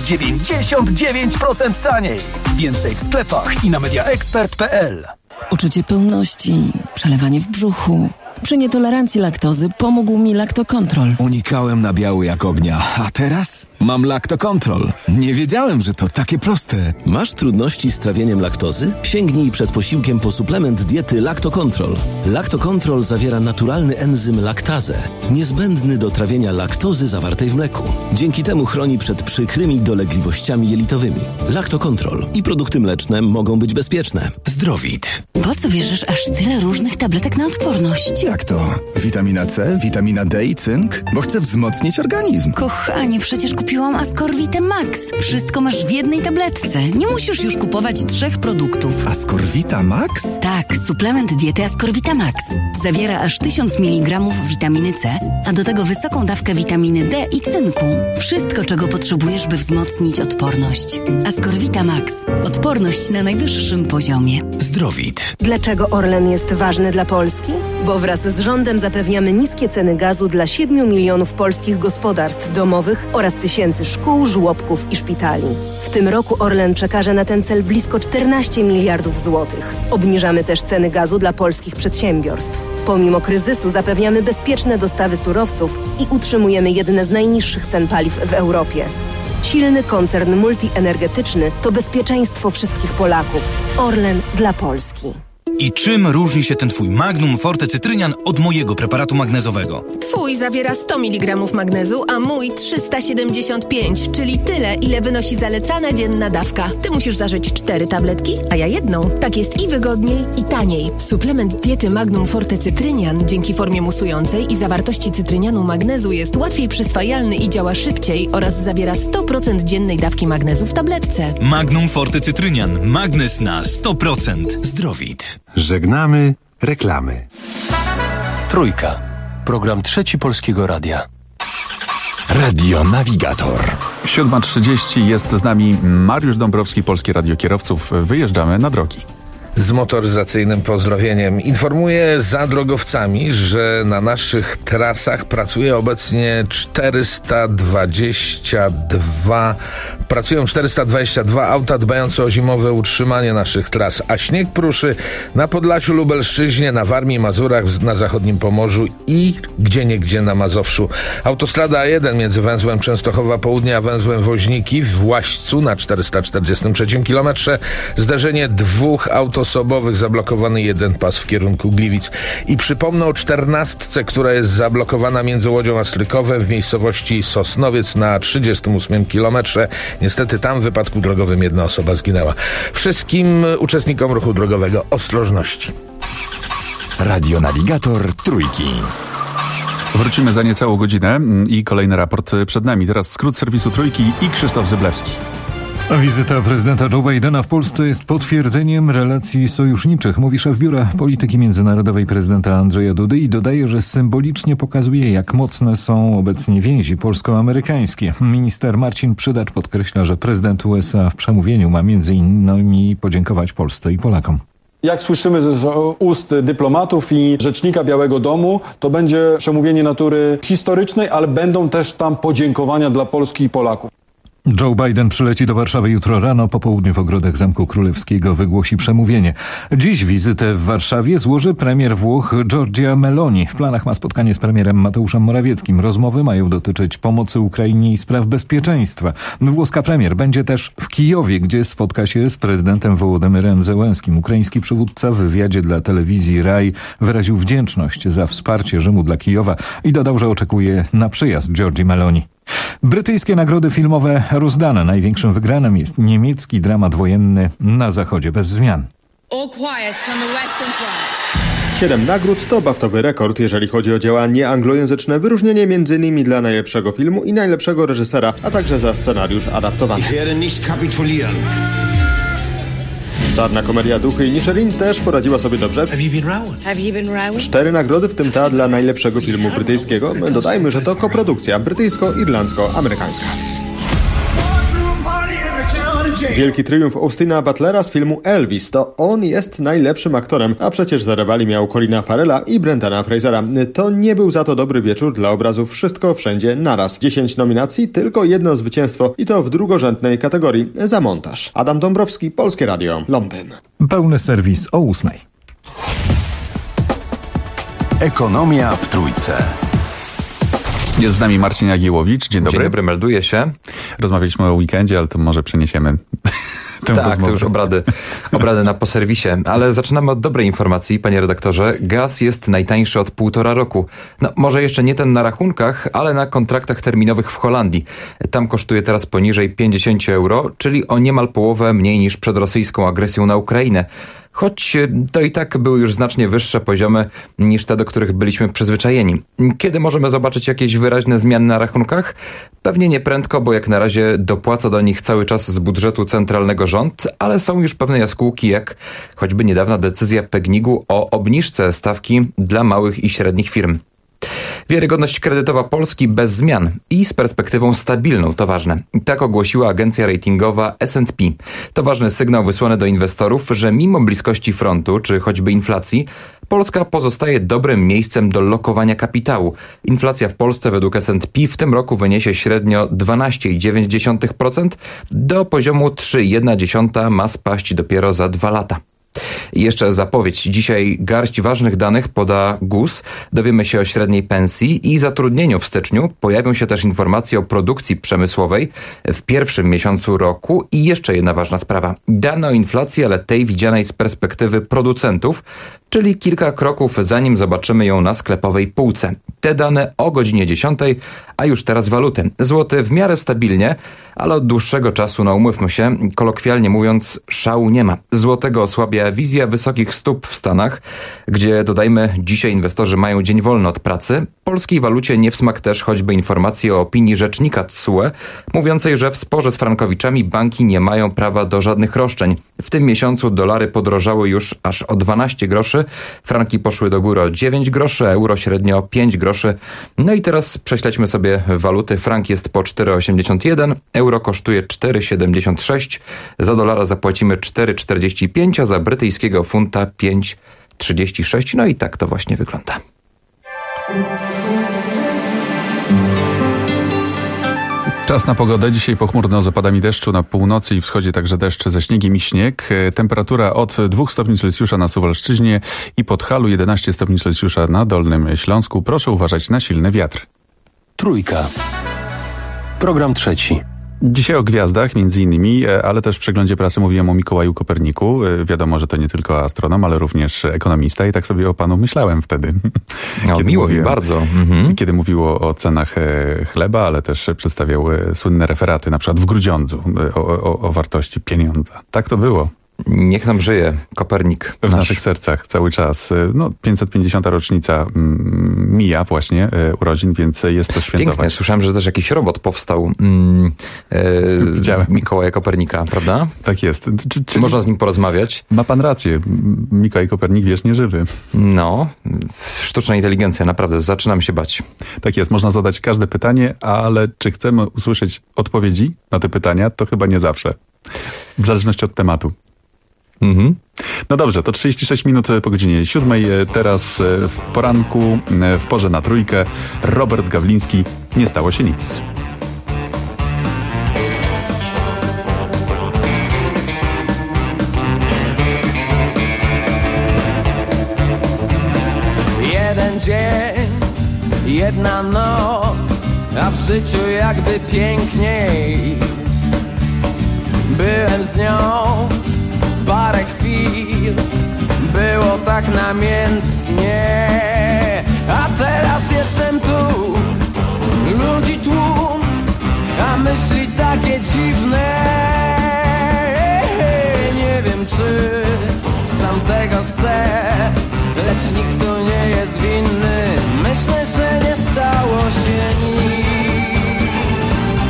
99% taniej. Więcej w sklepach i na mediaexpert.pl. Uczucie pełności, przelewanie w brzuchu. Przy nietolerancji laktozy pomógł mi Lactocontrol. Unikałem nabiału jak ognia, a teraz mam Lactocontrol. Nie wiedziałem, że to takie proste. Masz trudności z trawieniem laktozy? Sięgnij przed posiłkiem po suplement diety Lactocontrol. Lactocontrol zawiera naturalny enzym laktazę, niezbędny do trawienia laktozy zawartej w mleku. Dzięki temu chroni przed przykrymi dolegliwościami jelitowymi. Lactocontrol i produkty mleczne mogą być bezpieczne. Zdrowit. Po co bierzesz aż tyle różnych tabletek na odporność? Jak to? Witamina C, witamina D i cynk? Bo chcę wzmocnić organizm. Kochanie, przecież kupiłam Ascorvitę Max. Wszystko masz w jednej tabletce. Nie musisz już kupować 3 produktów. Ascorvita Max? Tak, suplement diety Ascorvita Max. Zawiera aż 1000 mg witaminy C, a do tego wysoką dawkę witaminy D i cynku. Wszystko, czego potrzebujesz, by wzmocnić odporność. Ascorvita Max. Odporność na najwyższym poziomie. Zdrowit. Dlaczego Orlen jest ważny dla Polski? Bo wraz z rządem zapewniamy niskie ceny gazu dla 7 milionów polskich gospodarstw domowych oraz tysięcy szkół, żłobków i szpitali. W tym roku Orlen przekaże na ten cel blisko 14 miliardów złotych. Obniżamy też ceny gazu dla polskich przedsiębiorstw. Pomimo kryzysu zapewniamy bezpieczne dostawy surowców i utrzymujemy jedne z najniższych cen paliw w Europie. Silny koncern multienergetyczny to bezpieczeństwo wszystkich Polaków. Orlen dla Polski. I czym różni się ten twój Magnum Forte Cytrynian od mojego preparatu magnezowego? Twój zawiera 100 mg magnezu, a mój 375, czyli tyle, ile wynosi zalecana dzienna dawka. Ty musisz zażyć 4 tabletki, a ja jedną. Tak jest i wygodniej, i taniej. Suplement diety Magnum Forte Cytrynian dzięki formie musującej i zawartości cytrynianu magnezu jest łatwiej przyswajalny i działa szybciej oraz zawiera 100% dziennej dawki magnezu w tabletce. Magnum Forte Cytrynian. Magnez na 100%. Zdrowit. Żegnamy reklamy. Trójka. Program Trzeci Polskiego Radia. Radio Navigator. 7:30 jest z nami Mariusz Dąbrowski, Polskie Radio Kierowców. Wyjeżdżamy na drogi. Z motoryzacyjnym pozdrowieniem informuję za drogowcami, że na naszych trasach pracuje obecnie 422 auta dbające o zimowe utrzymanie naszych tras, a śnieg pruszy na Podlasiu, Lubelszczyźnie, na Warmii, Mazurach, na zachodnim Pomorzu i gdzieniegdzie na Mazowszu. Autostrada A1 między węzłem Częstochowa Południe a węzłem Woźniki w Łaścu na 443 km. Zderzenie 2 autosobowych, zablokowany 1 pas w kierunku Gliwic. I przypomnę o 14, która jest zablokowana między Łodzią a Strykowem w miejscowości Sosnowiec na 38 km. Niestety tam w wypadku drogowym 1 osoba zginęła. Wszystkim uczestnikom ruchu drogowego ostrożności. Radio Navigator Trójki. Wrócimy za niecałą godzinę i kolejny raport przed nami. Teraz skrót serwisu Trójki i Krzysztof Zyblewski. A wizyta prezydenta Joe Bidena w Polsce jest potwierdzeniem relacji sojuszniczych, mówi szef Biura Polityki Międzynarodowej prezydenta Andrzeja Dudy i dodaje, że symbolicznie pokazuje, jak mocne są obecnie więzi polsko-amerykańskie. Minister Marcin Przydacz podkreśla, że prezydent USA w przemówieniu ma między innymi podziękować Polsce i Polakom. Jak słyszymy z ust dyplomatów i rzecznika Białego Domu, to będzie przemówienie natury historycznej, ale będą też tam podziękowania dla Polski i Polaków. Joe Biden przyleci do Warszawy jutro rano, po południu w ogrodach Zamku Królewskiego wygłosi przemówienie. Dziś wizytę w Warszawie złoży premier Włoch Giorgia Meloni. W planach ma spotkanie z premierem Mateuszem Morawieckim. Rozmowy mają dotyczyć pomocy Ukrainie i spraw bezpieczeństwa. Włoska premier będzie też w Kijowie, gdzie spotka się z prezydentem Wołodymyrem Zełenskim. Ukraiński przywódca w wywiadzie dla telewizji RAI wyraził wdzięczność za wsparcie Rzymu dla Kijowa i dodał, że oczekuje na przyjazd Giorgii Meloni. Brytyjskie nagrody filmowe rozdane. Największym wygranym jest niemiecki dramat wojenny Na Zachodzie bez zmian. 7 nagród to baftowy rekord, jeżeli chodzi o dzieła nieanglojęzyczne. Wyróżnienie m.in. dla najlepszego filmu i najlepszego reżysera, a także za scenariusz adaptowany. Czarna komedia Duchy i Nisherin też poradziła sobie dobrze. 4 nagrody, w tym ta dla najlepszego filmu brytyjskiego. Dodajmy, że to koprodukcja brytyjsko-irlandzko-amerykańska. Wielki triumf Austina Butlera z filmu Elvis. To on jest najlepszym aktorem, a przecież za rywali miał Colina Farrella i Brendana Frasera. To nie był za to dobry wieczór dla obrazu Wszystko Wszędzie Naraz. 10 nominacji, tylko jedno zwycięstwo i to w drugorzędnej kategorii za montaż. Adam Dąbrowski, Polskie Radio, Londyn. Pełny serwis o 8:00. Ekonomia w Trójce. Jest z nami Marcin Jagiełowicz. Dzień dobry. Dzień dobry, melduję się. Rozmawialiśmy o weekendzie, ale to może przeniesiemy tę rozmowę. To już obrady na poserwisie. Ale zaczynamy od dobrej informacji, panie redaktorze. Gaz jest najtańszy od 1,5 roku. No, może jeszcze nie ten na rachunkach, ale na kontraktach terminowych w Holandii. Tam kosztuje teraz poniżej 50 euro, czyli o niemal połowę mniej niż przed rosyjską agresją na Ukrainę. Choć to i tak były już znacznie wyższe poziomy niż te, do których byliśmy przyzwyczajeni. Kiedy możemy zobaczyć jakieś wyraźne zmiany na rachunkach? Pewnie nie prędko, bo jak na razie dopłaca do nich cały czas z budżetu centralnego rząd, ale są już pewne jaskółki, jak choćby niedawna decyzja PGNiG-u o obniżce stawki dla małych i średnich firm. Wiarygodność kredytowa Polski bez zmian i z perspektywą stabilną, to ważne. Tak ogłosiła agencja ratingowa S&P. To ważny sygnał wysłany do inwestorów, że mimo bliskości frontu, czy choćby inflacji, Polska pozostaje dobrym miejscem do lokowania kapitału. Inflacja w Polsce według S&P w tym roku wyniesie średnio 12,9%, do poziomu 3,1% ma spaść dopiero za 2 lata. I jeszcze zapowiedź. Dzisiaj garść ważnych danych poda GUS. Dowiemy się o średniej pensji i zatrudnieniu w styczniu. Pojawią się też informacje o produkcji przemysłowej w pierwszym miesiącu roku. I jeszcze jedna ważna sprawa. Dane o inflacji, ale tej widzianej z perspektywy producentów, czyli kilka kroków zanim zobaczymy ją na sklepowej półce. Te dane o godzinie 10, a już teraz waluty. Złoty w miarę stabilnie, ale od dłuższego czasu, no umówmy się, kolokwialnie mówiąc, szału nie ma. Złotego osłabia wizja wysokich stóp w Stanach, gdzie, dodajmy, dzisiaj inwestorzy mają dzień wolny od pracy. Polskiej walucie nie w smak też choćby informacje o opinii rzecznika TSUE, mówiącej, że w sporze z frankowiczami banki nie mają prawa do żadnych roszczeń. W tym miesiącu dolary podrożały już aż o 12 groszy, franki poszły do góry o 9 groszy, euro średnio o 5 groszy. No i teraz prześledźmy sobie waluty. Frank jest po 4,81, euro kosztuje 4,76, za dolara zapłacimy 4,45, a za brytyjskiego funta 5,36. No i tak to właśnie wygląda. Czas na pogodę. Dzisiaj pochmurno z opadami deszczu na północy i wschodzie, także deszcz ze śniegiem i śnieg. Temperatura od 2 stopni Celsjusza na Suwalszczyźnie i Podhalu, 11 stopni Celsjusza na Dolnym Śląsku. Proszę uważać na silny wiatr. Trójka. Program trzeci. Dzisiaj o gwiazdach między innymi, ale też w przeglądzie prasy mówiłem o Mikołaju Koperniku. Wiadomo, że to nie tylko astronom, ale również ekonomista i tak sobie o panu myślałem wtedy. No, miło mi bardzo. Kiedy mówiło o cenach chleba, ale też przedstawiał słynne referaty, na przykład w Grudziądzu, o wartości pieniądza. Tak to było. Niech nam żyje Kopernik. W naszych sercach cały czas. No, 550. rocznica mija właśnie urodzin, więc jest to świętować. Piękne. Słyszałem, że też jakiś robot powstał Mikołaja Kopernika, prawda? Tak jest. Czy można z nim porozmawiać? Ma pan rację. Mikołaj Kopernik wiecznie żywy. No, sztuczna inteligencja, naprawdę. Zaczynam się bać. Tak jest. Można zadać każde pytanie, ale czy chcemy usłyszeć odpowiedzi na te pytania, to chyba nie zawsze. W zależności od tematu. No dobrze, to 36 minut po godzinie 7. Teraz w poranku, w porze na trójkę, Robert Gawliński, Nie stało się nic. życiu jakby piękniej. Byłem z nią parę chwil, było tak namiętnie. A teraz jestem tu, ludzi tłum, a myśli takie dziwne. Nie wiem, czy sam tego chcę, lecz nikt tu nie jest winny. Myślę, że nie stało się nic.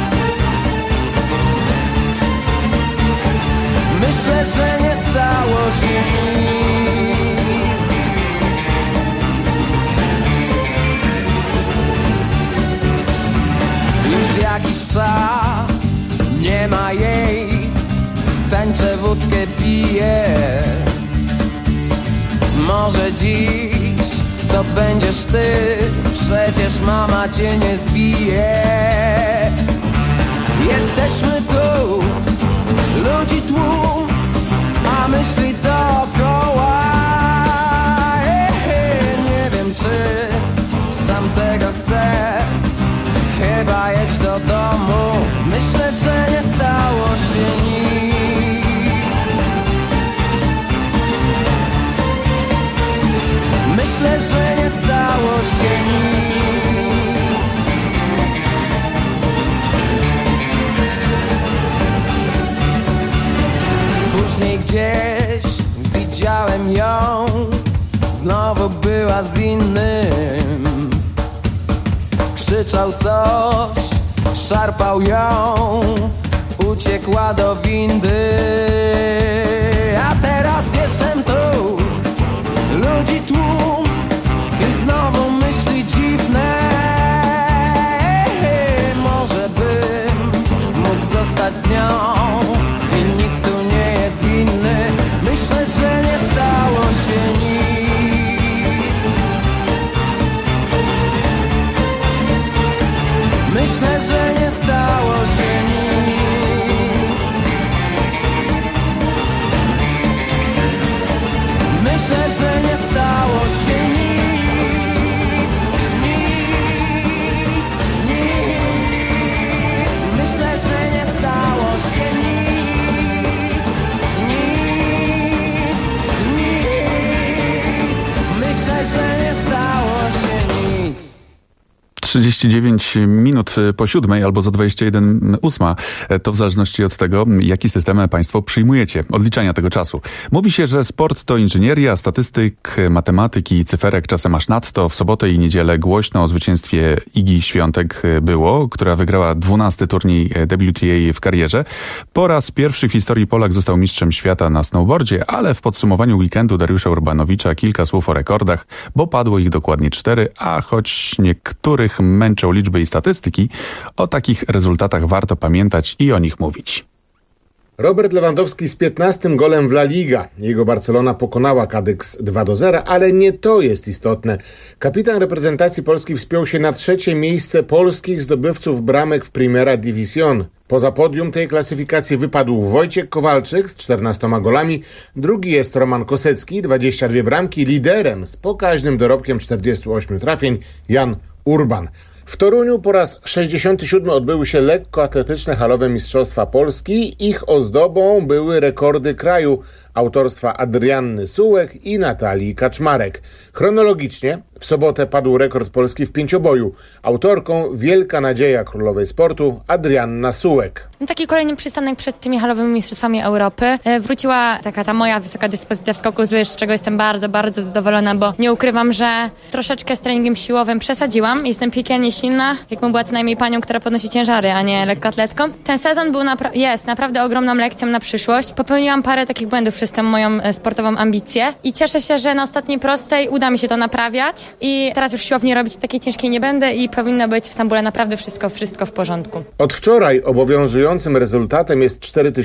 Myślę, że nie stało się nic. Już jakiś czas nie ma jej, tańczę, wódkę piję. Może dziś to będziesz ty, przecież mama cię nie zbije. Jesteśmy tu, ludzi tłum, a myśli dookoła. Nie wiem, czy sam tego chcę, chyba jedź do domu. Myślę, że nie stało się nic. Myślę, że nie stało się nic. Później gdzieś widziałem ją, znowu była z innym. Krzyczał coś, szarpał ją, uciekła do windy. A teraz jestem tu, ludzi tłum i znowu myśli dziwne. Może bym mógł zostać z nią i nikt tu nie jest winny. Myślę, że nie stało się nic. Myślę, że nie stało się nic. Myślę, że nie stało się nic. Nic, nic. Myślę, że nie stało się nic. Nic, nic. Myślę, że nie stało się nic. 39 minut po 7 albo za 21:08. To w zależności od tego, jaki system państwo przyjmujecie, odliczania tego czasu. Mówi się, że sport to inżynieria, statystyk, matematyki i cyferek czasem aż nadto. W sobotę i niedzielę głośno o zwycięstwie Igi Świątek było, która wygrała 12. turniej WTA w karierze. Po raz pierwszy w historii Polak został mistrzem świata na snowboardzie, ale w podsumowaniu weekendu Dariusza Urbanowicza kilka słów o rekordach, bo padło ich dokładnie 4, a choć niektórych męczą liczby i statystyki, o takich rezultatach warto pamiętać i o nich mówić. Robert Lewandowski z 15 golem w La Liga. Jego Barcelona pokonała Cadix 2-0, ale nie to jest istotne. Kapitan reprezentacji Polski wspiął się na 3. miejsce polskich zdobywców bramek w Primera División. Poza podium tej klasyfikacji wypadł Wojciech Kowalczyk z 14 golami, drugi jest Roman Kosecki, 22 bramki, liderem z pokaźnym dorobkiem 48 trafień Jan Urban. W Toruniu po raz 67 odbyły się lekkoatletyczne halowe Mistrzostwa Polski. Ich ozdobą były rekordy kraju autorstwa Adrianny Sułek i Natalii Kaczmarek. Chronologicznie w sobotę padł rekord Polski w pięcioboju. Autorką wielka nadzieja królowej sportu Adrianna Sułek. Taki kolejny przystanek przed tymi halowymi mistrzostwami Europy. Wróciła taka ta moja wysoka dyspozycja w skoku z łyż, z czego jestem bardzo, bardzo zadowolona, bo nie ukrywam, że troszeczkę z treningiem siłowym przesadziłam. Jestem piekielnie silna, jakbym była co najmniej panią, która podnosi ciężary, a nie lekkoatletką. Ten sezon był jest naprawdę ogromną lekcją na przyszłość. Popełniłam parę takich błędów przez tę moją sportową ambicję i cieszę się, że na ostatniej prostej uda mi się to naprawiać i teraz już siłowni robić takiej ciężkiej nie będę i powinno być w Stambule naprawdę wszystko w porządku. Od wczoraj obowiązującym rezultatem jest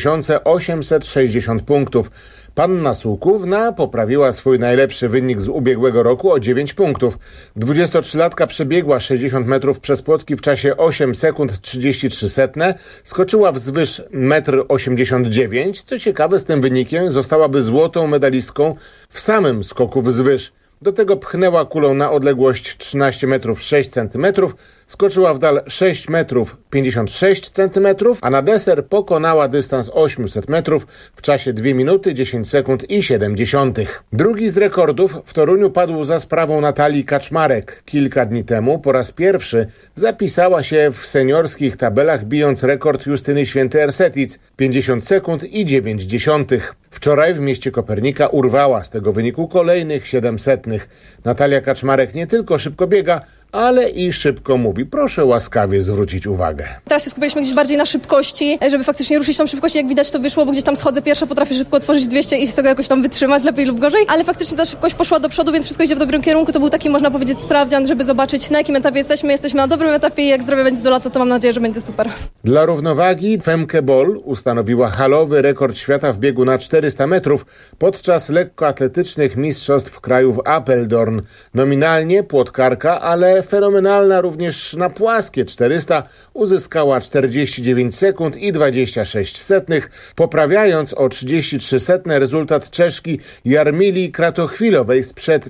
4860 punktów. Panna Sułkówna poprawiła swój najlepszy wynik z ubiegłego roku o 9 punktów. 23-latka przebiegła 60 metrów przez płotki w czasie 8 sekund 33 setne, skoczyła wzwyż 1,89 m. Co ciekawe, z tym wynikiem zostałaby złotą medalistką w samym skoku wzwyż. Do tego pchnęła kulą na odległość 13 metrów 6 centymetrów, skoczyła w dal 6 metrów 56 centymetrów, a na deser pokonała dystans 800 metrów w czasie 2 minuty 10 sekund i 7 dziesiątych. Drugi z rekordów w Toruniu padł za sprawą Natalii Kaczmarek. Kilka dni temu po raz pierwszy zapisała się w seniorskich tabelach, bijąc rekord Justyny Święty-Ersetic 50 sekund i 9 dziesiątych. Wczoraj w mieście Kopernika urwała z tego wyniku kolejnych 700. Natalia Kaczmarek nie tylko szybko biega, ale i szybko mówi. Proszę łaskawie zwrócić uwagę. Teraz się skupiliśmy gdzieś bardziej na szybkości, żeby faktycznie ruszyć tą szybkość. Jak widać, to wyszło, bo gdzieś tam schodzę pierwsza, potrafię szybko otworzyć 200 i z tego jakoś tam wytrzymać, lepiej lub gorzej. Ale faktycznie ta szybkość poszła do przodu, więc wszystko idzie w dobrym kierunku. To był taki, można powiedzieć, sprawdzian, żeby zobaczyć, na jakim etapie jesteśmy. Jesteśmy na dobrym etapie i jak zdrowie będzie do lata, to mam nadzieję, że będzie super. Dla równowagi Femke Bol ustanowiła halowy rekord świata w biegu na 400 metrów podczas lekkoatletycznych mistrzostw kraju w Apeldoorn. Nominalnie płotkarka, ale fenomenalna również na płaskie 400 uzyskała 49 sekund i 26 setnych, poprawiając o 33 setne rezultat Czeszki Jarmili Kratochwilowej sprzed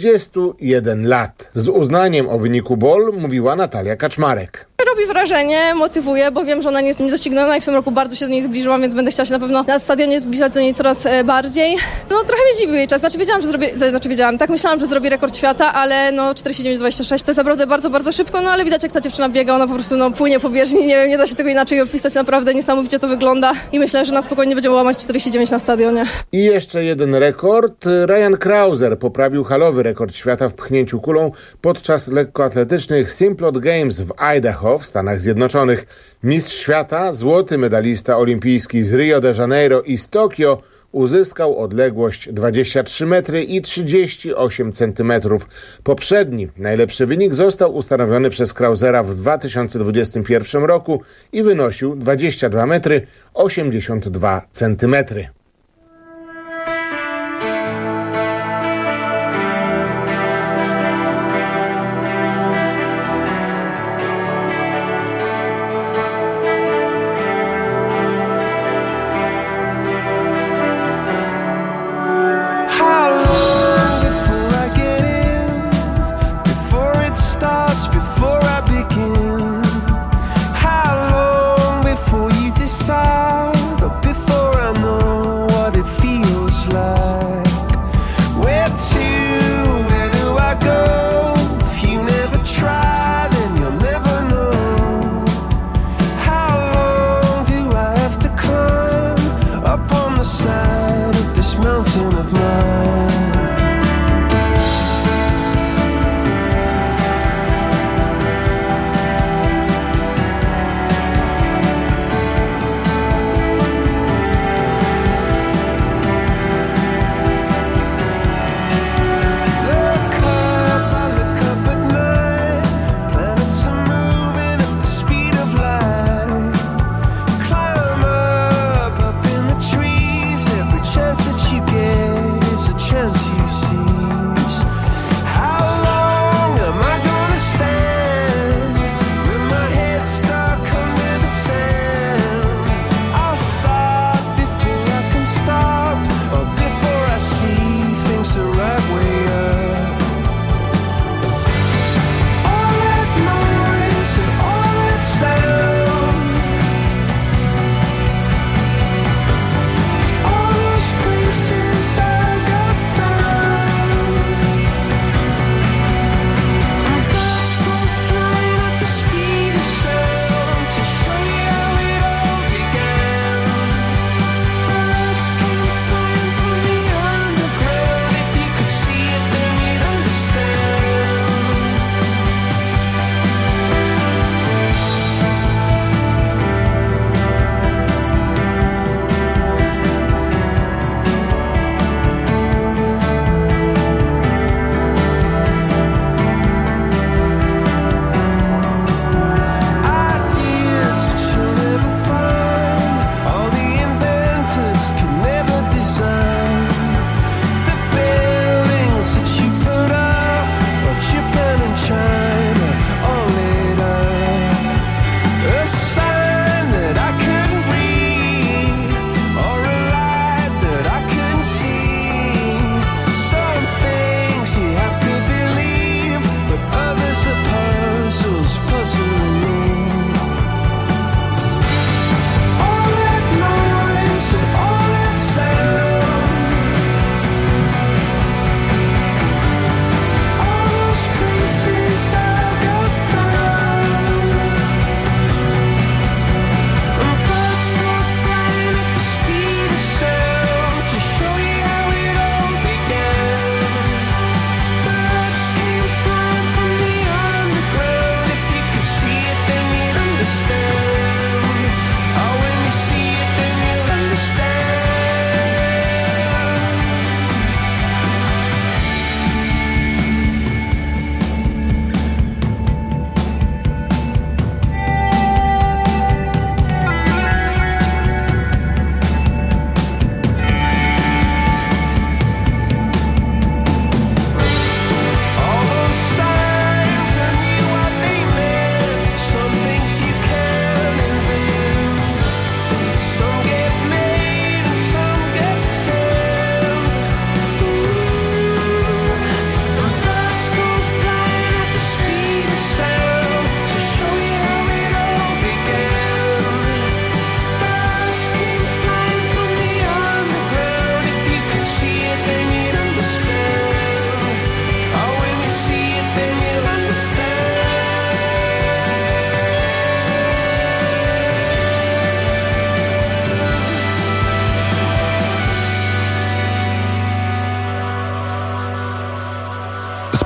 41 lat. Z uznaniem o wyniku Bol mówiła Natalia Kaczmarek. Robi wrażenie, motywuje, bo wiem, że ona nie jest niedościgniona i w tym roku bardzo się do niej zbliżyłam, więc będę chciała się na pewno na stadionie zbliżać do niej coraz bardziej. No trochę mnie dziwił jej czas, myślałam, że zrobi rekord świata, ale 49,26 to jest naprawdę bardzo, bardzo szybko, ale widać jak ta dziewczyna biega, ona po prostu płynie po bieżni, nie wiem, nie da się tego inaczej opisać, naprawdę niesamowicie to wygląda i myślę, że na spokojnie będziemy łamać 49 na stadionie. I jeszcze jeden rekord. Ryan Krauser poprawił halowy rekord świata w pchnięciu kulą podczas lekkoatletycznych Simplot Games w Idaho w Stanach Zjednoczonych. Mistrz świata, złoty medalista olimpijski z Rio de Janeiro i z Tokio uzyskał odległość 23 metry i 38 centymetrów. Poprzedni, najlepszy wynik został ustanowiony przez Krausera w 2021 roku i wynosił 22 metry 82 centymetry. Before I know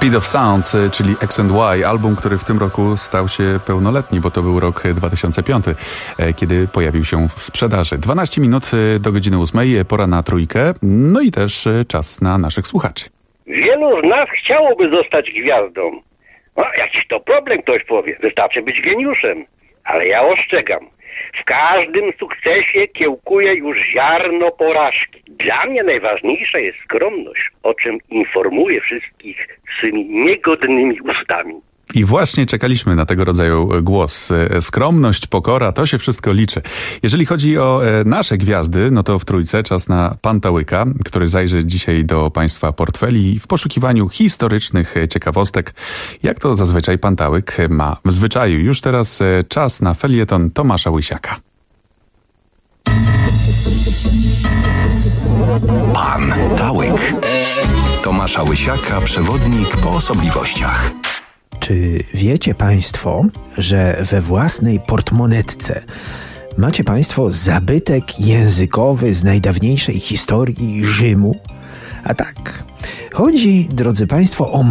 Speed of Sound, czyli X and Y, album, który w tym roku stał się pełnoletni, bo to był rok 2005, kiedy pojawił się w sprzedaży. 12 minut do godziny 8, pora na trójkę, no i też czas na naszych słuchaczy. Wielu z nas chciałoby zostać gwiazdą. No, jakiś to problem, ktoś powie. Wystarczy być geniuszem. Ale ja ostrzegam. W każdym sukcesie kiełkuje już ziarno porażki. Dla mnie najważniejsza jest skromność, o czym informuję wszystkich swymi niegodnymi ustami. I właśnie czekaliśmy na tego rodzaju głos. Skromność, pokora, to się wszystko liczy. Jeżeli chodzi o nasze gwiazdy, no to w trójce czas na Pantałyka, który zajrzy dzisiaj do Państwa portfeli w poszukiwaniu historycznych ciekawostek, jak to zazwyczaj Pantałyk ma w zwyczaju. Już teraz czas na felieton Tomasza Łysiaka. Pantałyk. Tomasza Łysiaka, przewodnik po osobliwościach. Czy wiecie Państwo, że we własnej portmonetce macie Państwo zabytek językowy z najdawniejszej historii Rzymu? A tak, chodzi, drodzy Państwo, o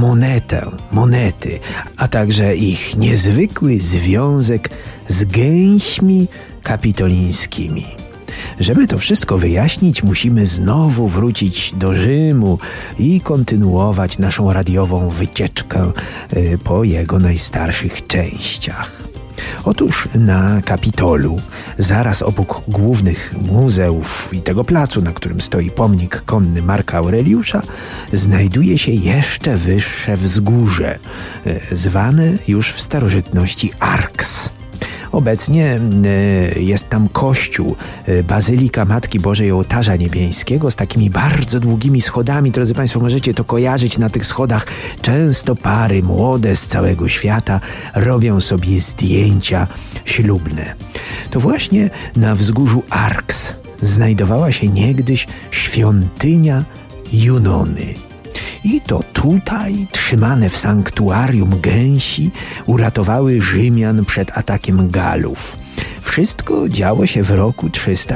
monety, a także ich niezwykły związek z gęśmi kapitolińskimi. Żeby to wszystko wyjaśnić, musimy znowu wrócić do Rzymu i kontynuować naszą radiową wycieczkę po jego najstarszych częściach. Otóż na Kapitolu, zaraz obok głównych muzeów i tego placu, na którym stoi pomnik konny Marka Aureliusza, znajduje się jeszcze wyższe wzgórze, zwane już w starożytności Arks. Obecnie jest tam kościół, Bazylika Matki Bożej Ołtarza Niebieskiego z takimi bardzo długimi schodami. Drodzy Państwo, możecie to kojarzyć. Na tych schodach często pary młode z całego świata robią sobie zdjęcia ślubne. To właśnie na wzgórzu Arks znajdowała się niegdyś świątynia Junony. I to tutaj, trzymane w sanktuarium gęsi, uratowały Rzymian przed atakiem Galów. Wszystko działo się w roku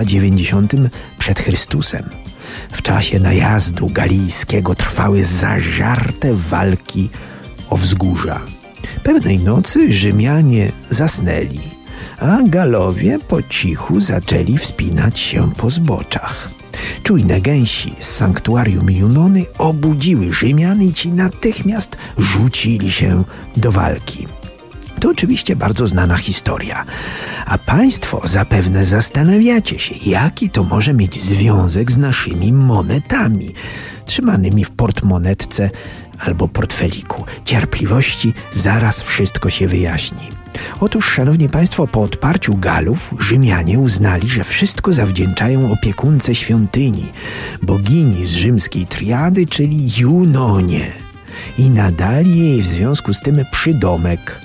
390 przed Chrystusem. W czasie najazdu galijskiego trwały zażarte walki o wzgórza. Pewnej nocy Rzymianie zasnęli, a Galowie po cichu zaczęli wspinać się po zboczach. Czujne gęsi z sanktuarium Junony obudziły Rzymian i ci natychmiast rzucili się do walki. To oczywiście bardzo znana historia. A Państwo zapewne zastanawiacie się, jaki to może mieć związek z naszymi monetami, trzymanymi w portmonetce albo portfeliku. Cierpliwości, zaraz wszystko się wyjaśni. Otóż, szanowni Państwo, po odparciu Galów Rzymianie uznali, że wszystko zawdzięczają opiekunce świątyni, bogini z rzymskiej triady, czyli Junonie, i nadali jej w związku z tym przydomek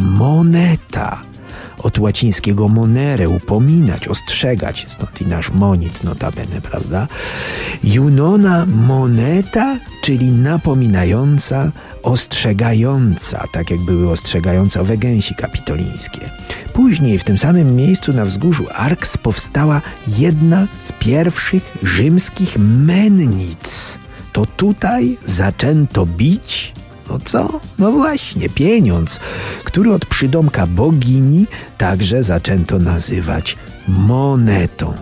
moneta. Od łacińskiego monere, upominać, ostrzegać, stąd i nasz monic notabene, prawda? Junona moneta, czyli napominająca, ostrzegająca, tak jak były ostrzegające owe gęsi kapitolińskie. Później w tym samym miejscu na wzgórzu Arks powstała jedna z pierwszych rzymskich mennic. To tutaj zaczęto bić, no co? No właśnie, pieniądz, który od przydomka bogini także zaczęto nazywać monetą.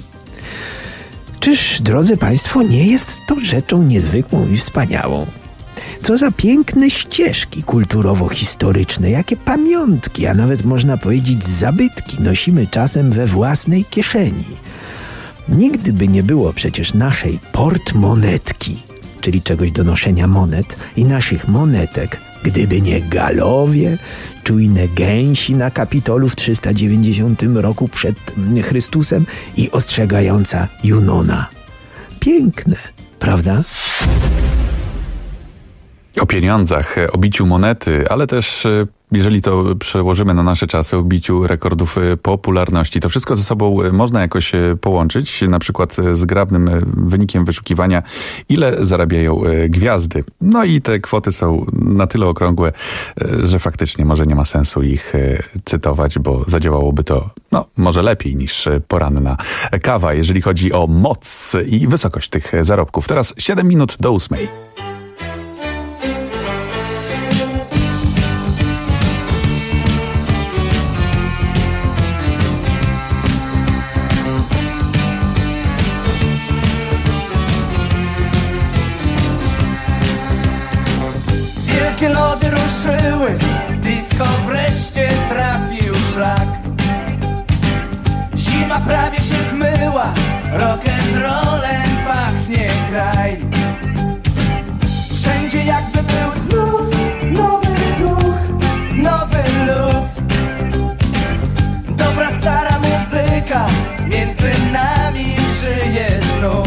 Czyż, drodzy Państwo, nie jest to rzeczą niezwykłą i wspaniałą? Co za piękne ścieżki kulturowo-historyczne, jakie pamiątki, a nawet można powiedzieć zabytki nosimy czasem we własnej kieszeni. Nigdy by nie było przecież naszej portmonetki, czyli czegoś do noszenia monet, i naszych monetek, gdyby nie Galowie, czujne gęsi na Kapitolu w 390 roku przed Chrystusem i ostrzegająca Junona. Piękne, prawda? O pieniądzach, o biciu monety, ale też, jeżeli to przełożymy na nasze czasy, o biciu rekordów popularności. To wszystko ze sobą można jakoś połączyć, na przykład zgrabnym wynikiem wyszukiwania, ile zarabiają gwiazdy. No i te kwoty są na tyle okrągłe, że faktycznie może nie ma sensu ich cytować, bo zadziałałoby to może lepiej niż poranna kawa, jeżeli chodzi o moc i wysokość tych zarobków. Teraz 7 minut do 8. Rock'n'rollem pachnie kraj. Wszędzie jakby był znów nowy duch, nowy luz. Dobra stara muzyka między nami żyje znów.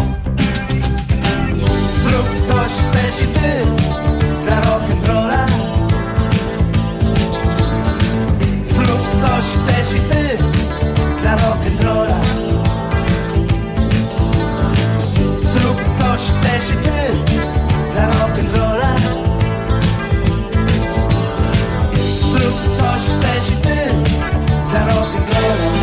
Zrób coś też i ty dla rock'n'rolla. Zrób coś też i ty dla rock'n'rolla. Zrób coś też i ty dla rock'n'rolla. Zrób coś też i ty dla rock'n'rolla.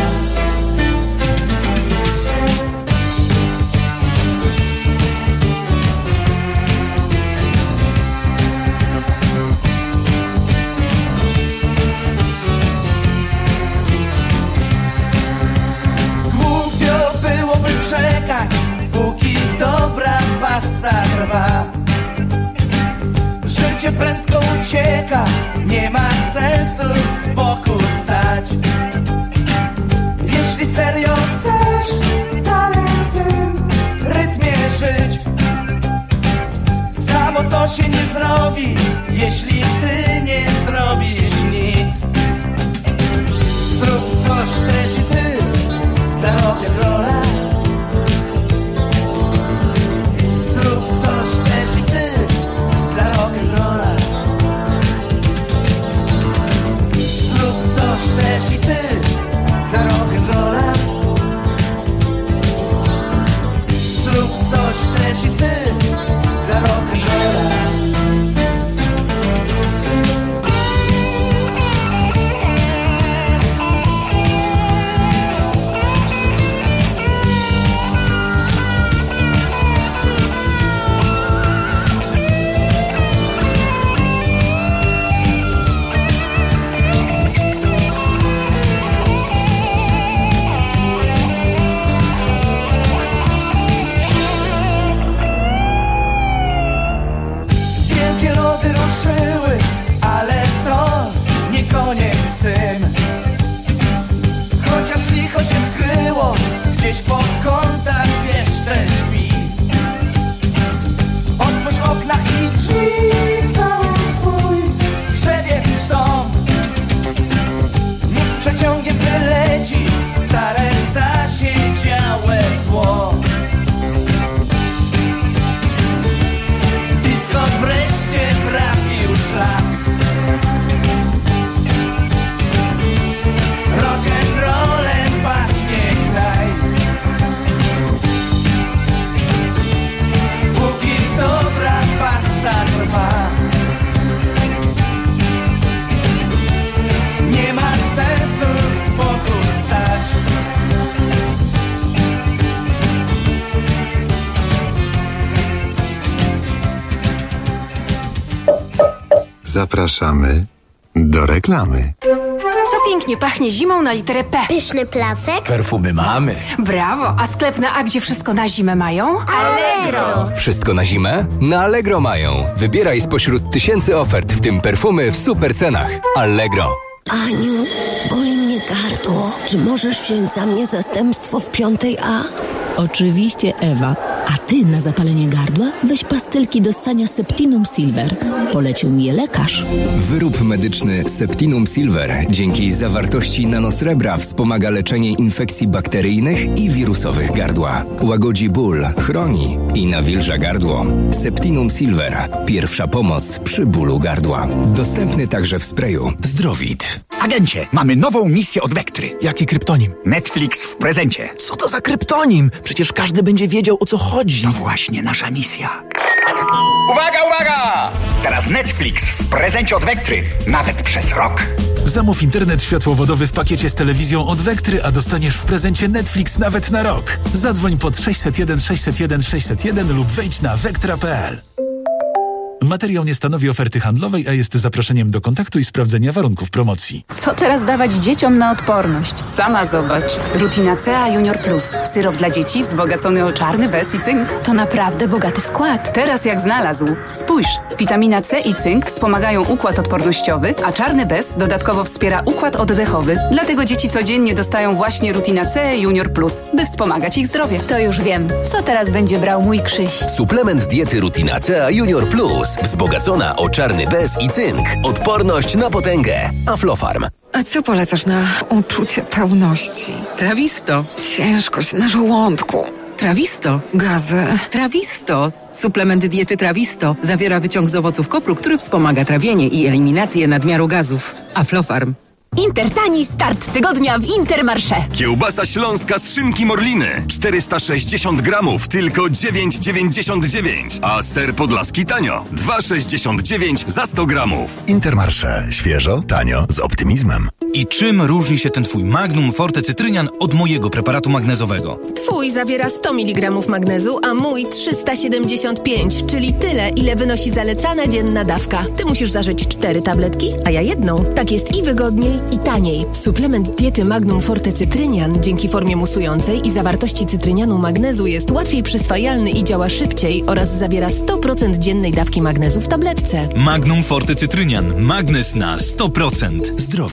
Głupio byłoby czekać, póki dobra pasca trwa. Życie prędko ucieka, nie ma sensu z boku stać. Jeśli serio chcesz dalej w tym rytmie żyć, samo to się nie zrobi, jeśli ty nie zrobisz nic. Zrób coś też i ty dla rock'n'rolla. Zrób coś też i ty dla rock'n'rolla. Zrób coś też i ty dla rock'n'rolla. Zrób coś też i ty dla rock'n'rolla. Wielkie lody ruszyły, ale to nie koniec z tym. Chociaż licho się skryło, gdzieś po kątach jeszcze śpi. Otwórz okna i drzwi, cały swój przebieg sztom. Niech z przeciągiem wyleci stare zasiedziałe zło. Disco wreszcie trafił szlak. Rock'n'rollem pachnie kraj. Póki dobra pasca trwa, nie ma sensu z boku stać. Zapraszamy do reklamy. Co pięknie pachnie zimą na literę P. Pyszny placek? Perfumy mamy. Brawo, a sklep na A, gdzie wszystko na zimę mają? Allegro. Wszystko na zimę? Na Allegro mają. Wybieraj spośród tysięcy ofert, w tym perfumy w super cenach. Allegro. Aniu, boli mnie gardło. Czy możesz wziąć za mnie zastępstwo w 5A? Oczywiście, Ewa. A ty na zapalenie gardła weź pastylki do ssania Septinum Silver. Polecił mi je lekarz. Wyrób medyczny Septinum Silver dzięki zawartości nanosrebra wspomaga leczenie infekcji bakteryjnych i wirusowych gardła. Łagodzi ból, chroni i nawilża gardło. Septinum Silver. Pierwsza pomoc przy bólu gardła. Dostępny także w sprayu. Zdrowit. Agencie, mamy nową misję od Vectry. Jaki kryptonim? Netflix w prezencie. Co to za kryptonim? Przecież każdy będzie wiedział, o co chodzi. To właśnie nasza misja. Uwaga, uwaga! Teraz Netflix w prezencie od Vectry. Nawet przez rok. Zamów internet światłowodowy w pakiecie z telewizją od Vectry, a dostaniesz w prezencie Netflix nawet na rok. Zadzwoń pod 601 601 601 lub wejdź na vectra.pl. Materiał nie stanowi oferty handlowej, a jest zaproszeniem do kontaktu i sprawdzenia warunków promocji. Co teraz dawać dzieciom na odporność? Sama zobacz. Rutina C Junior Plus. Syrop dla dzieci wzbogacony o czarny bez i cynk. To naprawdę bogaty skład. Teraz jak znalazł. Spójrz, witamina C i cynk wspomagają układ odpornościowy, a czarny bez dodatkowo wspiera układ oddechowy. Dlatego dzieci codziennie dostają właśnie Rutina C Junior Plus, by wspomagać ich zdrowie. To już wiem. Co teraz będzie brał mój Krzyś? Suplement diety Rutina C Junior Plus. Wzbogacona o czarny bez i cynk. Odporność na potęgę. Aflofarm. A co polecasz na uczucie pełności? Trawisto. Ciężkość na żołądku. Trawisto. Gazy. Trawisto. Suplement diety Trawisto zawiera wyciąg z owoców kopru, który wspomaga trawienie i eliminację nadmiaru gazów. Aflofarm. Intertani start tygodnia w Intermarché. Kiełbasa śląska z szynki Morliny 460 gramów, tylko 9,99. A ser podlaski tanio 2,69 za 100 gramów. Intermarché. Świeżo, tanio, z optymizmem. I czym różni się ten twój Magnum Forte Cytrynian od mojego preparatu magnezowego? Twój zawiera 100 mg magnezu, a mój 375, czyli tyle, ile wynosi zalecana dzienna dawka. Ty musisz zażyć 4 tabletki, a ja jedną. Tak jest i wygodniej, i taniej. Suplement diety Magnum Forte Cytrynian dzięki formie musującej i zawartości cytrynianu magnezu jest łatwiej przyswajalny i działa szybciej oraz zawiera 100% dziennej dawki magnezu w tabletce. Magnum Forte Cytrynian. Magnez na 100%. Zdrowie.